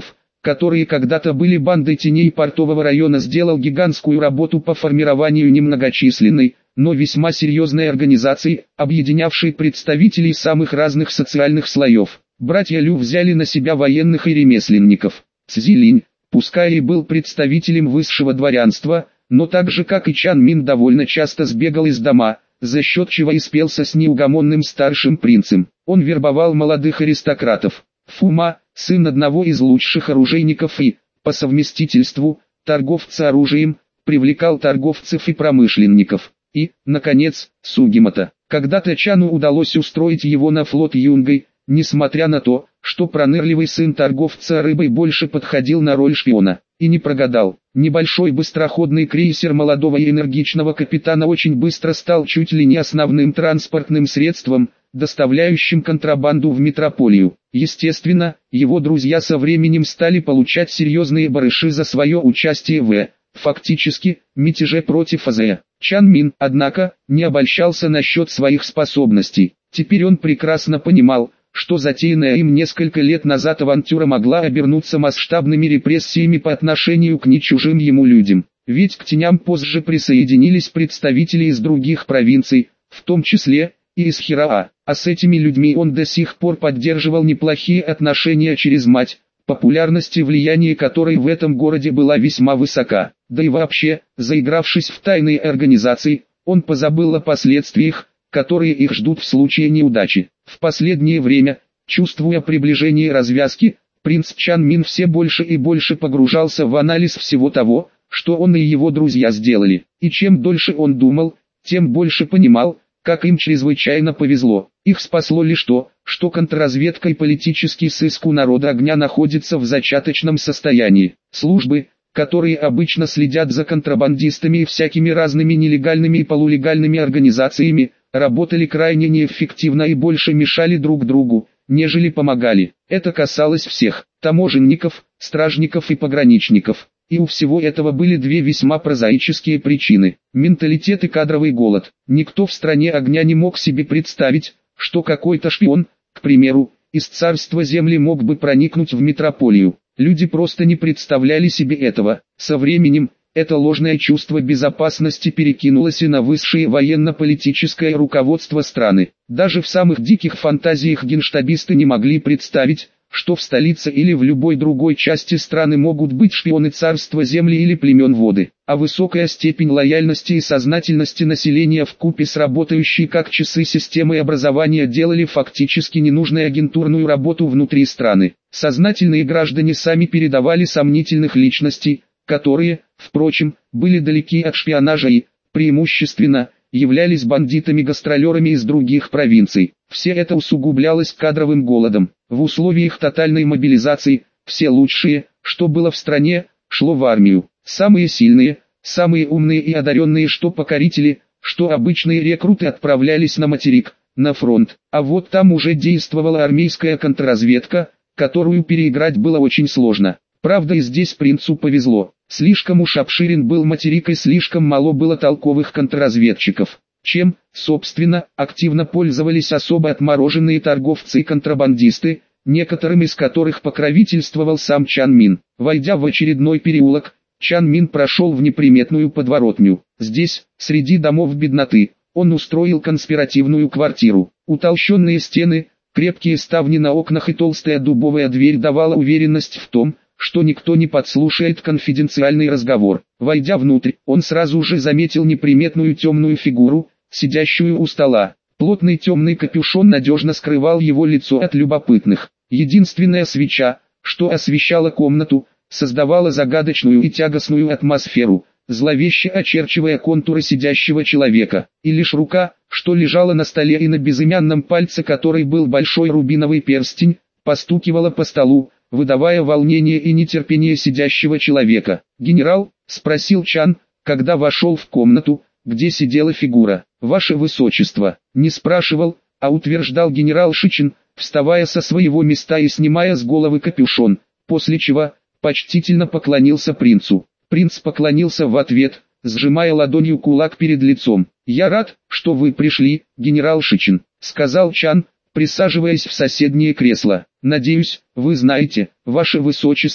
которые когда-то были бандой теней портового района, сделал гигантскую работу по формированию немногочисленной, но весьма серьезной организации, объединявшей представителей самых разных социальных слоев. Братья Лю взяли на себя военных и ремесленников. Цзилинь, пускай и был представителем высшего дворянства, но так же как и Чан Мин довольно часто сбегал из дома, за счет чего и спелся с неугомонным старшим принцем. Он вербовал молодых аристократов. Фума, сын одного из лучших оружейников и, по совместительству, торговца оружием, привлекал торговцев и промышленников. И, наконец, Сугимото. Когда-то Чану удалось устроить его на флот Юнгой, несмотря на то, что пронырливый сын торговца рыбой больше подходил на роль шпиона. И не прогадал. Небольшой быстроходный крейсер молодого и энергичного капитана очень быстро стал чуть ли не основным транспортным средством, доставляющим контрабанду в метрополию. Естественно, его друзья со временем стали получать серьезные барыши за свое участие в, фактически, мятеже против А З. Чан Мин, однако, не обольщался насчет своих способностей. Теперь он прекрасно понимал, что затеянная им несколько лет назад авантюра могла обернуться масштабными репрессиями по отношению к нечужим ему людям. Ведь к теням позже присоединились представители из других провинций, в том числе и из Хираа, а с этими людьми он до сих пор поддерживал неплохие отношения через мать, популярность и влияние которой в этом городе была весьма высока. Да и вообще, заигравшись в тайные организации, он позабыл о последствиях, которые их ждут в случае неудачи. В последнее время, чувствуя приближение развязки, принц Чан Мин все больше и больше погружался в анализ всего того, что он и его друзья сделали. И чем дольше он думал, тем больше понимал, как им чрезвычайно повезло. Их спасло лишь то, что контрразведка и политический сыск у народа огня находятся в зачаточном состоянии. Службы, которые обычно следят за контрабандистами и всякими разными нелегальными и полулегальными организациями, работали крайне неэффективно и больше мешали друг другу, нежели помогали. Это касалось всех – таможенников, стражников и пограничников. И у всего этого были две весьма прозаические причины – менталитет и кадровый голод. Никто в стране огня не мог себе представить, что какой-то шпион, к примеру, из царства земли мог бы проникнуть в метрополию. Люди просто не представляли себе этого. Со временем, это ложное чувство безопасности перекинулось и на высшее военно-политическое руководство страны. Даже в самых диких фантазиях генштабисты не могли представить, что в столице или в любой другой части страны могут быть шпионы царства земли или племен воды. А высокая степень лояльности и сознательности населения вкупе с работающей как часы системой образования делали фактически ненужную агентурную работу внутри страны. Сознательные граждане сами передавали сомнительных личностей, которые, впрочем, были далеки от шпионажа и, преимущественно, являлись бандитами-гастролерами из других провинций. Все это усугублялось кадровым голодом. В условиях тотальной мобилизации, все лучшие, что было в стране, шло в армию. Самые сильные, самые умные и одаренные, что покорители, что обычные рекруты, отправлялись на материк, на фронт. А вот там уже действовала армейская контрразведка, которую переиграть было очень сложно. Правда, и здесь принцу повезло. Слишком уж обширен был материк и слишком мало было толковых контрразведчиков. Чем, собственно, активно пользовались особо отмороженные торговцы и контрабандисты, некоторым из которых покровительствовал сам Чан Мин. Войдя в очередной переулок, Чан Мин прошел в неприметную подворотню. Здесь, среди домов бедноты, он устроил конспиративную квартиру. Утолщенные стены, крепкие ставни на окнах и толстая дубовая дверь давала уверенность в том, что никто не подслушает конфиденциальный разговор. Войдя внутрь, он сразу же заметил неприметную темную фигуру, сидящую у стола. Плотный темный капюшон надежно скрывал его лицо от любопытных. Единственная свеча, что освещала комнату, создавала загадочную и тягостную атмосферу, зловеще очерчивая контуры сидящего человека. И лишь рука, что лежала на столе и на безымянном пальце которой был большой рубиновый перстень, постукивала по столу, выдавая волнение и нетерпение сидящего человека. «Генерал?» — спросил Чан, когда вошел в комнату, где сидела фигура. «Ваше Высочество». Не спрашивал, а утверждал генерал Шичин, вставая со своего места и снимая с головы капюшон, после чего почтительно поклонился принцу. Принц поклонился в ответ, сжимая ладонью кулак перед лицом. «Я рад, что вы пришли, генерал Шичин», — сказал Чан, присаживаясь в соседнее кресло. «Надеюсь, вы знаете, ваше высочество,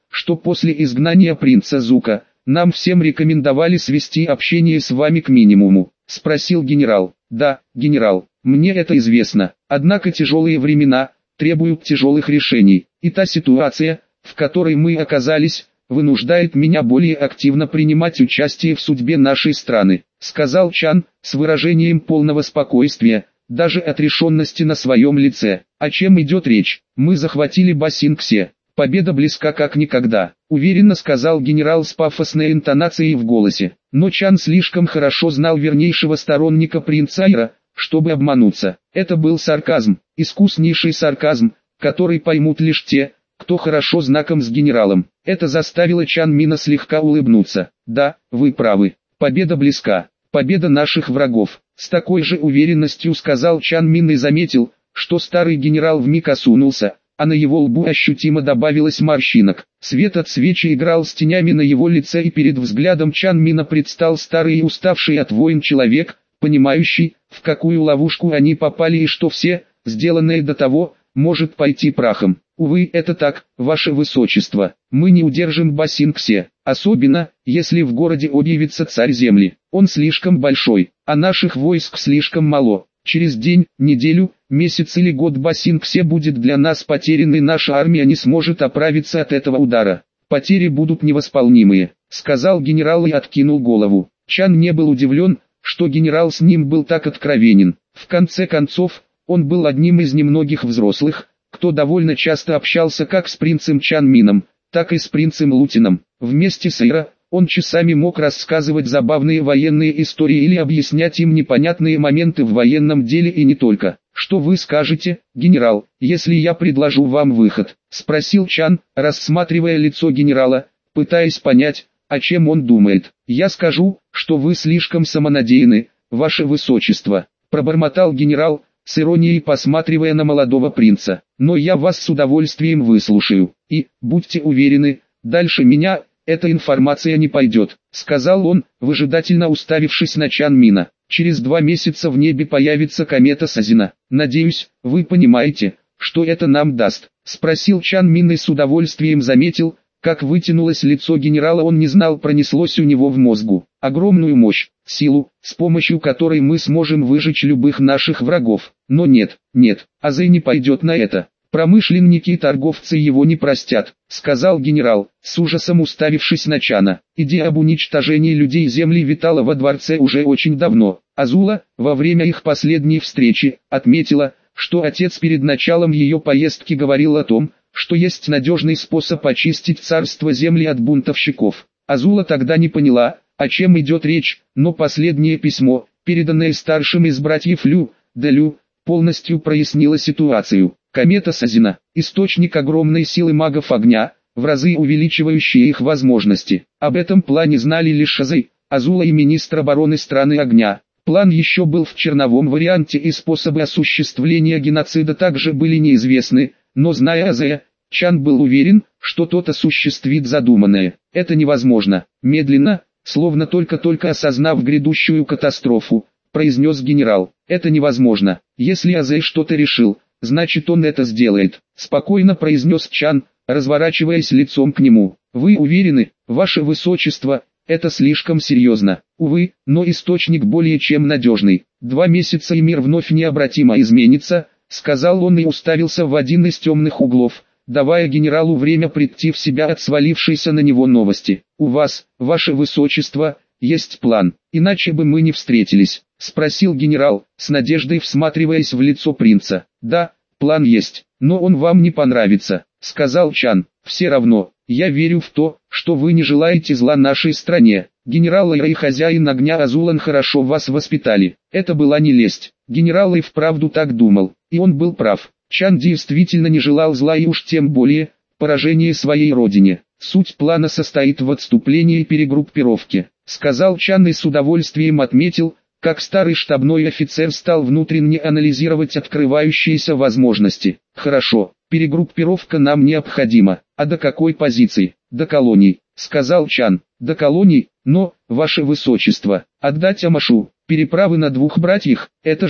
что после изгнания принца Зука, нам всем рекомендовали свести общение с вами к минимуму?» — спросил генерал. «Да, генерал, мне это известно, однако тяжелые времена требуют тяжелых решений, и та ситуация, в которой мы оказались, вынуждает меня более активно принимать участие в судьбе нашей страны», — сказал Чан, с выражением полного спокойствия, даже отрешенности на своем лице. «О чем идет речь? Мы захватили Басингсе. Победа близка как никогда», — уверенно сказал генерал с пафосной интонацией в голосе. Но Чан слишком хорошо знал вернейшего сторонника принца Айра, чтобы обмануться. Это был сарказм, искуснейший сарказм, который поймут лишь те, кто хорошо знаком с генералом. Это заставило Чан Мина слегка улыбнуться. «Да, вы правы. Победа близка. Победа наших врагов», — с такой же уверенностью сказал Чан Мин и заметил, что старый генерал вмиг осунулся, а на его лбу ощутимо добавилось морщинок. Свет от свечи играл с тенями на его лице, и перед взглядом Чан Мина предстал старый и уставший от войн человек, понимающий, в какую ловушку они попали и что все, сделанное до того, может пойти прахом. «Увы, это так, ваше высочество, мы не удержим Басингсе, особенно, если в городе объявится царь земли. Он слишком большой, а наших войск слишком мало. Через день, неделю, месяц или год Басингсе будет для нас потерян, и наша армия не сможет оправиться от этого удара. Потери будут невосполнимые», — сказал генерал и откинул голову. Чан не был удивлен, что генерал с ним был так откровенен. В конце концов, он был одним из немногих взрослых, кто довольно часто общался как с принцем Чан Мином, так и с принцем Лутином. Вместе с Айра, он часами мог рассказывать забавные военные истории или объяснять им непонятные моменты в военном деле и не только. «Что вы скажете, генерал, если я предложу вам выход?» — спросил Чан, рассматривая лицо генерала, пытаясь понять, о чем он думает. «Я скажу, что вы слишком самонадеянны, ваше высочество», — пробормотал генерал, с иронией посматривая на молодого принца. «Но я вас с удовольствием выслушаю, и, будьте уверены, дальше меня эта информация не пойдет», — сказал он, выжидательно уставившись на Чан Мина. «Через два месяца в небе появится комета Сазина. Надеюсь, вы понимаете, что это нам даст?» — спросил Чан Мин и с удовольствием заметил, как вытянулось лицо генерала. Он не знал, пронеслось у него в мозгу. «Огромную мощь, силу, с помощью которой мы сможем выжечь любых наших врагов. Но нет, нет, Азэй не пойдет на это. Промышленники и торговцы его не простят», — сказал генерал, с ужасом уставившись на Чана. Идея об уничтожении людей земли витала во дворце уже очень давно. Азула, во время их последней встречи, отметила, что отец перед началом ее поездки говорил о том, что есть надежный способ очистить царство земли от бунтовщиков. Азула тогда не поняла, о чем идет речь, но последнее письмо, переданное старшим из братьев Лю, Делю, полностью прояснило ситуацию. Комета Сазина – источник огромной силы магов огня, в разы увеличивающие их возможности. Об этом плане знали лишь Азэй, Азула и министр обороны страны огня. План еще был в черновом варианте, и способы осуществления геноцида также были неизвестны, но зная Азэя, Чан был уверен, что тот осуществит задуманное. «Это невозможно», — медленно, словно только-только осознав грядущую катастрофу, произнес генерал. «Это невозможно. Если Азэй что-то решил, значит он это сделает», — спокойно произнес Чан, разворачиваясь лицом к нему. «Вы уверены, ваше высочество, это слишком серьезно?» «Увы, но источник более чем надежный. Два месяца и мир вновь необратимо изменится», — сказал он и уставился в один из темных углов, давая генералу время прийти в себя от свалившейся на него новости. «У вас, ваше высочество, есть план, иначе бы мы не встретились?» — спросил генерал, с надеждой всматриваясь в лицо принца. «Да, план есть, но он вам не понравится», — сказал Чан. «Все равно, я верю в то, что вы не желаете зла нашей стране. Генерал Айра и хозяин огня Азулан хорошо вас воспитали». Это была не лесть. Генерал и вправду так думал, и он был прав. Чан действительно не желал зла и уж тем более поражения своей родине. «Суть плана состоит в отступлении и перегруппировке», — сказал Чан и с удовольствием отметил, как старый штабной офицер стал внутренне анализировать открывающиеся возможности. «Хорошо, перегруппировка нам необходима. А до какой позиции?» «До колоний», — сказал Чан. «До колоний, но, ваше высочество, отдать Амашу, переправы на двух братьях, это же...»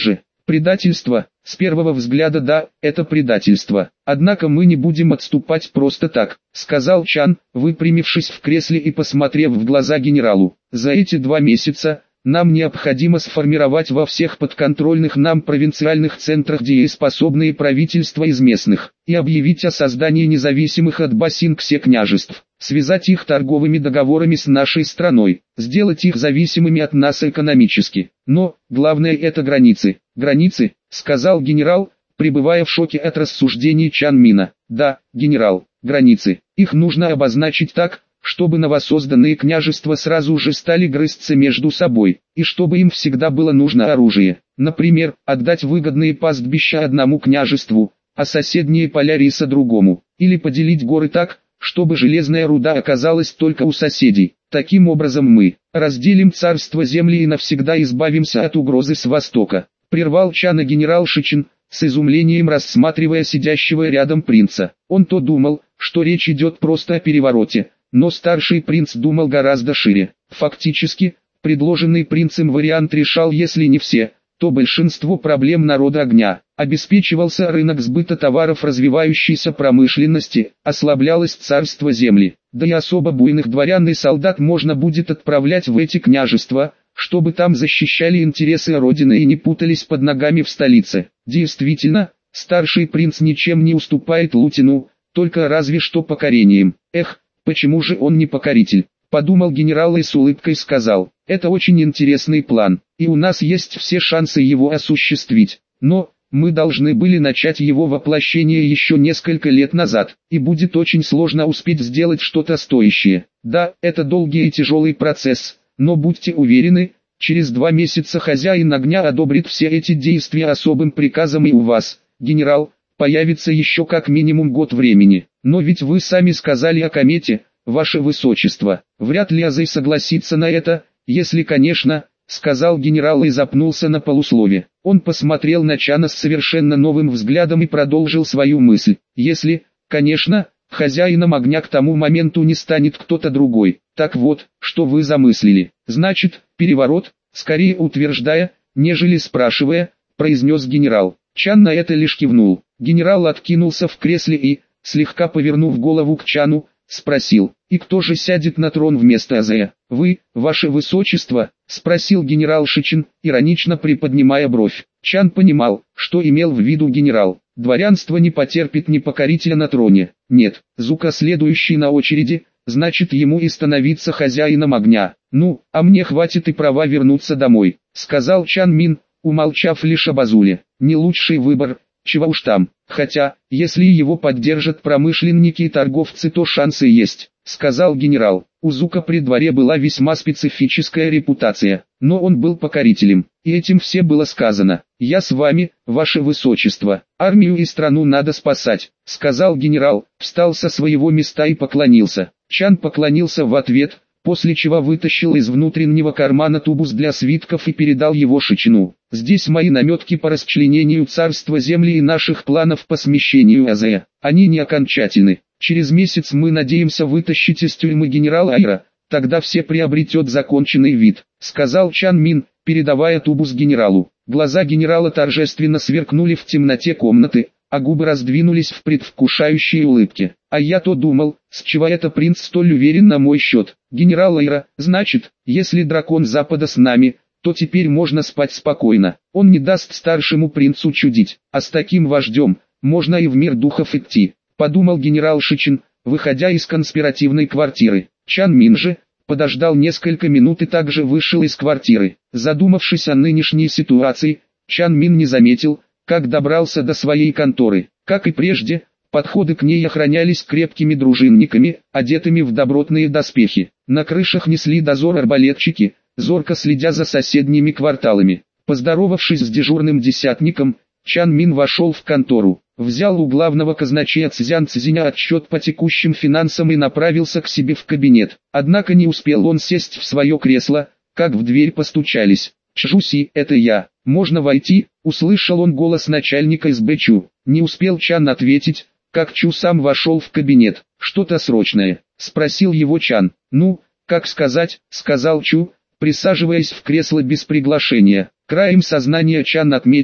Предательство? С первого взгляда да, это предательство. Однако мы не будем отступать просто так, сказал Чан, выпрямившись в кресле и посмотрев в глаза генералу. За эти два месяца нам необходимо сформировать во всех подконтрольных нам провинциальных центрах дееспособные правительства из местных и объявить о создании независимых от Басингсе княжеств, связать их торговыми договорами с нашей страной, сделать их зависимыми от нас экономически. Но, главное это границы. Границы, сказал генерал, пребывая в шоке от рассуждений Чан Мина. Да, генерал, границы. Их нужно обозначить так, чтобы новосозданные княжества сразу же стали грызться между собой, и чтобы им всегда было нужно оружие. Например, отдать выгодные пастбища одному княжеству, а соседние поля риса другому. Или поделить горы так, чтобы железная руда оказалась только у соседей. Таким образом мы разделим царство земли и навсегда избавимся от угрозы с востока. Прервал Чана генерал Шичин, с изумлением рассматривая сидящего рядом принца. Он то думал, что речь идет просто о перевороте, но старший принц думал гораздо шире. Фактически, предложенный принцем вариант решал если не все, то большинство проблем народа огня. Обеспечивался рынок сбыта товаров развивающейся промышленности, ослаблялось царство земли. Да и особо буйных дворян и солдат можно будет отправлять в эти княжества, чтобы там защищали интересы родины и не путались под ногами в столице. Действительно, старший принц ничем не уступает Лутину, только разве что покорением. Эх, почему же он не покоритель? Подумал генерал и с улыбкой сказал, это очень интересный план, и у нас есть все шансы его осуществить. Но, мы должны были начать его воплощение еще несколько лет назад, и будет очень сложно успеть сделать что-то стоящее. Да, это долгий и тяжелый процесс, но будьте уверены, через два месяца хозяин огня одобрит все эти действия особым приказом и у вас, генерал, появится еще как минимум год времени. Но ведь вы сами сказали о комете, ваше высочество. Вряд ли Азей согласится на это, если конечно, сказал генерал и запнулся на полуслове. Он посмотрел на Чана с совершенно новым взглядом и продолжил свою мысль. Если, конечно, хозяином огня к тому моменту не станет кто-то другой. Так вот, что вы замыслили? Значит, переворот, скорее утверждая, нежели спрашивая, произнес генерал. Чан на это лишь кивнул. Генерал откинулся в кресле и, слегка повернув голову к Чану, спросил, и кто же сядет на трон вместо Азея? Вы, ваше высочество, спросил генерал Шичин, иронично приподнимая бровь. Чан понимал, что имел в виду генерал. Дворянство не потерпит непокорителя на троне. Нет, Зука следующий на очереди, значит ему и становиться хозяином огня. Ну, а мне хватит и права вернуться домой, сказал Чан Мин, умолчав лишь об Азуле. Не лучший выбор, чего уж там. Хотя, если его поддержат промышленники и торговцы, то шансы есть, сказал генерал. У Зука при дворе была весьма специфическая репутация, но он был покорителем, и этим все было сказано. «Я с вами, ваше высочество, армию и страну надо спасать», сказал генерал, встал со своего места и поклонился. Чан поклонился в ответ, после чего вытащил из внутреннего кармана тубус для свитков и передал его Шичину. «Здесь мои наметки по расчленению царства земли и наших планов по смещению Азея. Они не окончательны. Через месяц мы надеемся вытащить из тюрьмы генерала Айра, тогда все приобретет законченный вид», сказал Чан Мин, передавая тубус генералу. Глаза генерала торжественно сверкнули в темноте комнаты, а губы раздвинулись в предвкушающей улыбке. «А я-то думал, с чего это принц столь уверен на мой счет? Генерал Айра, значит, если дракон Запада с нами, то теперь можно спать спокойно. Он не даст старшему принцу чудить, а с таким вождем, можно и в мир духов идти», подумал генерал Шичин, выходя из конспиративной квартиры. Чан Мин же подождал несколько минут и также вышел из квартиры. Задумавшись о нынешней ситуации, Чан Мин не заметил, как добрался до своей конторы. Как и прежде, подходы к ней охранялись крепкими дружинниками, одетыми в добротные доспехи. На крышах несли дозор арбалетчики, зорко следя за соседними кварталами. Поздоровавшись с дежурным десятником, Чан Мин вошел в контору, взял у главного казначея Цзян Цзиня отчет по текущим финансам и направился к себе в кабинет. Однако не успел он сесть в свое кресло, как в дверь постучались. «Чжуси, это я. Можно войти?» — услышал он голос начальника эс бэ Чу. Не успел Чан ответить, как Чу сам вошел в кабинет. «Что-то срочное?» — спросил его Чан. «Ну, как сказать», — сказал Чу, присаживаясь в кресло без приглашения. Краем сознания Чан отметил,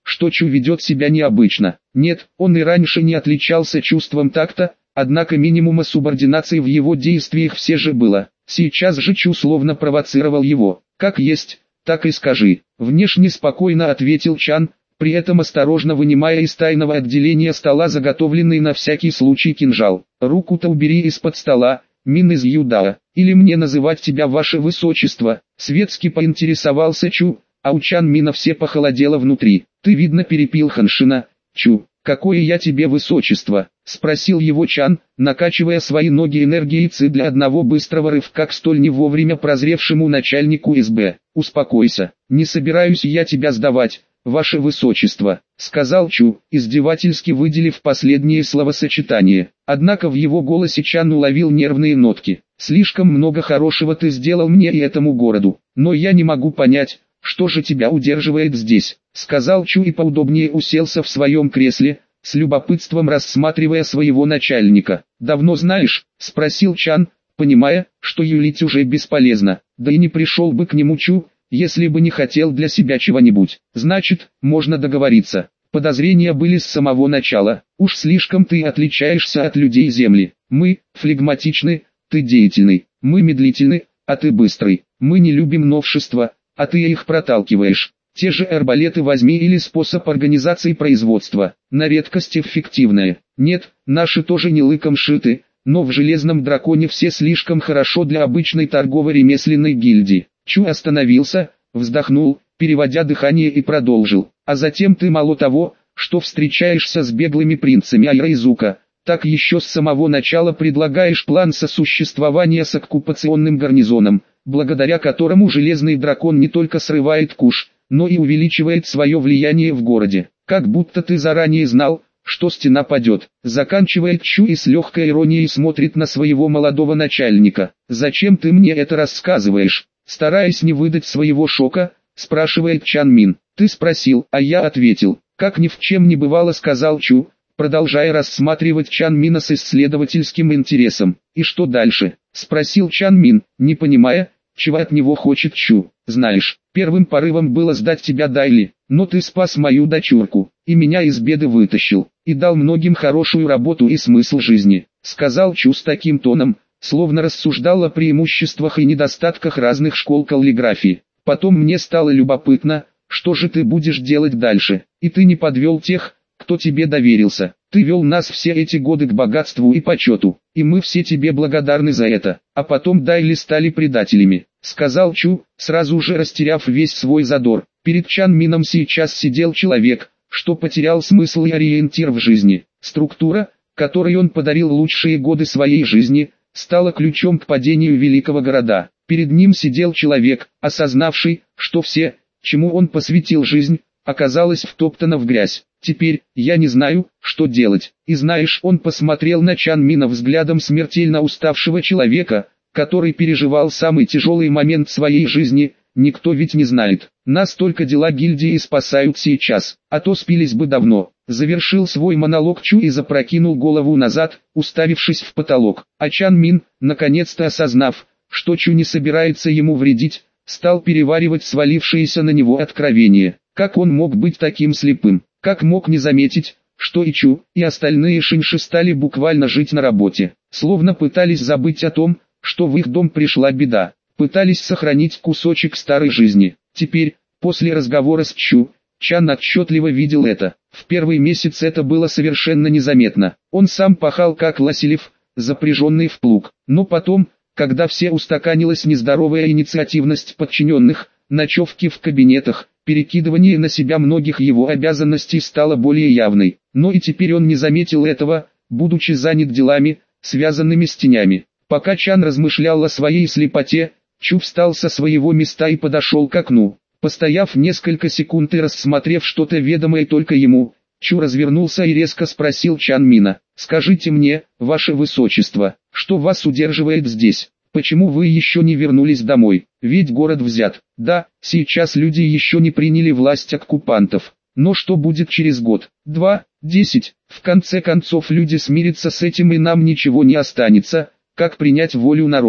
что Чу ведет себя необычно. Нет, он и раньше не отличался чувством такта, однако минимума субординации в его действиях все же было. Сейчас же Чу словно провоцировал его. «Как есть, так и скажи», — внешне спокойно ответил Чан, при этом осторожно вынимая из тайного отделения стола заготовленный на всякий случай кинжал. «Руку-то убери из-под стола, Мин из Юдаа, или мне называть тебя ваше высочество», — светски поинтересовался Чу, а у Чан Мина все похолодело внутри. «Ты, видно, перепил Ханшина, Чу». «Какое я тебе высочество?» — спросил его Чан, накачивая свои ноги энергией ци для одного быстрого рывка к столь не вовремя прозревшему начальнику СБ. «Успокойся, не собираюсь я тебя сдавать, ваше высочество», — сказал Чу, издевательски выделив последнее словосочетание. Однако в его голосе Чан уловил нервные нотки. «Слишком много хорошего ты сделал мне и этому городу, но я не могу понять, что же тебя удерживает здесь», — сказал Чу и поудобнее уселся в своем кресле, с любопытством рассматривая своего начальника. «Давно знаешь?» — спросил Чан, понимая, что юлить уже бесполезно. Да и не пришел бы к нему Чу, если бы не хотел для себя чего-нибудь. «Значит, можно договориться». Подозрения были с самого начала. «Уж слишком ты отличаешься от людей Земли. Мы флегматичны, ты деятельный. Мы медлительны, а ты быстрый. Мы не любим новшества, а ты их проталкиваешь. Те же арбалеты возьми или способ организации производства, на редкость эффективное. Нет, наши тоже не лыком шиты, но в Железном Драконе все слишком хорошо для обычной торгово-ремесленной гильдии». Чу остановился, вздохнул, переводя дыхание, и продолжил. «А затем ты мало того, что встречаешься с беглыми принцами Айрайзука, так еще с самого начала предлагаешь план сосуществования с оккупационным гарнизоном, благодаря которому Железный Дракон не только срывает куш, но и увеличивает свое влияние в городе. Как будто ты заранее знал, что стена падет», — заканчивает Чу и с легкой иронией смотрит на своего молодого начальника. «Зачем ты мне это рассказываешь?» Стараясь не выдать своего шока, спрашивает Чан Мин. «Ты спросил, а я ответил», — как ни в чем не бывало сказал Чу, продолжая рассматривать Чан Мина с исследовательским интересом. «И что дальше?» — спросил Чан Мин, не понимая, чего от него хочет Чу. «Знаешь, первым порывом было сдать тебя Дайли, но ты спас мою дочурку, и меня из беды вытащил, и дал многим хорошую работу и смысл жизни», — сказал Чу с таким тоном, словно рассуждал о преимуществах и недостатках разных школ каллиграфии. «Потом мне стало любопытно, что же ты будешь делать дальше, и ты не подвел тех, кто тебе доверился. Ты вел нас все эти годы к богатству и почету, и мы все тебе благодарны за это. А потом Дайли стали предателями», — сказал Чу, сразу же растеряв весь свой задор. Перед Чан Мином сейчас сидел человек, что потерял смысл и ориентир в жизни. Структура, которой он подарил лучшие годы своей жизни, стала ключом к падению великого города. Перед ним сидел человек, осознавший, что все, чему он посвятил жизнь, оказалось втоптано в грязь. «Теперь, я не знаю, что делать». И знаешь, он посмотрел на Чан Мина взглядом смертельно уставшего человека, который переживал самый тяжелый момент своей жизни. «Никто ведь не знает. Нас только дела гильдии спасают сейчас, а то спились бы давно». Завершил свой монолог Чу и запрокинул голову назад, уставившись в потолок. А Чан Мин, наконец-то осознав, что Чу не собирается ему вредить, стал переваривать свалившееся на него откровение. Как он мог быть таким слепым? Как мог не заметить, что и Чу, и остальные шинши стали буквально жить на работе, словно пытались забыть о том, что в их дом пришла беда, пытались сохранить кусочек старой жизни. Теперь, после разговора с Чу, Чан отчетливо видел это. В первый месяц это было совершенно незаметно. Он сам пахал как лосилев, запряженный в плуг. Но потом, когда все устаканилась нездоровая инициативность подчиненных, ночевки в кабинетах, перекидывание на себя многих его обязанностей стало более явной. Но и теперь он не заметил этого, будучи занят делами, связанными с тенями. Пока Чан размышлял о своей слепоте, Чу встал со своего места и подошел к окну. Постояв несколько секунд и рассмотрев что-то ведомое только ему, Чу развернулся и резко спросил Чан Мина: «Скажите мне, ваше высочество, что вас удерживает здесь? Почему вы еще не вернулись домой? Ведь город взят. Да, сейчас люди еще не приняли власть оккупантов. Но что будет через год, два, десять? В конце концов люди смирятся с этим, и нам ничего не останется, как принять волю народа.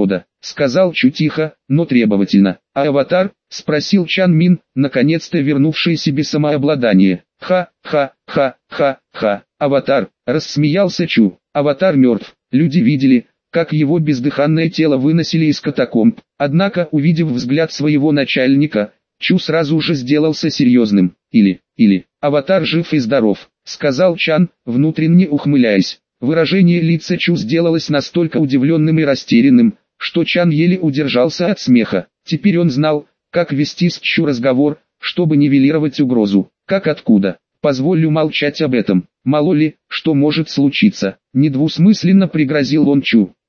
сказал Чу тихо, но требовательно. А аватар? Спросил Чан Мин, наконец-то вернувший себе самообладание. Ха-ха-ха-ха-ха. Аватар, рассмеялся Чу. Аватар мертв. Люди видели, как его бездыханное тело выносили из катакомб. Однако, увидев взгляд своего начальника, Чу сразу же сделался серьезным. Или, или, аватар жив и здоров, сказал Чан, внутренне ухмыляясь. Выражение лица Чу сделалось настолько удивленным и растерянным, что Чан еле удержался от смеха. Теперь он знал, как вести с Чу разговор, чтобы нивелировать угрозу. Как откуда? Позволю молчать об этом. Мало ли, что может случиться. Недвусмысленно пригрозил он Чу.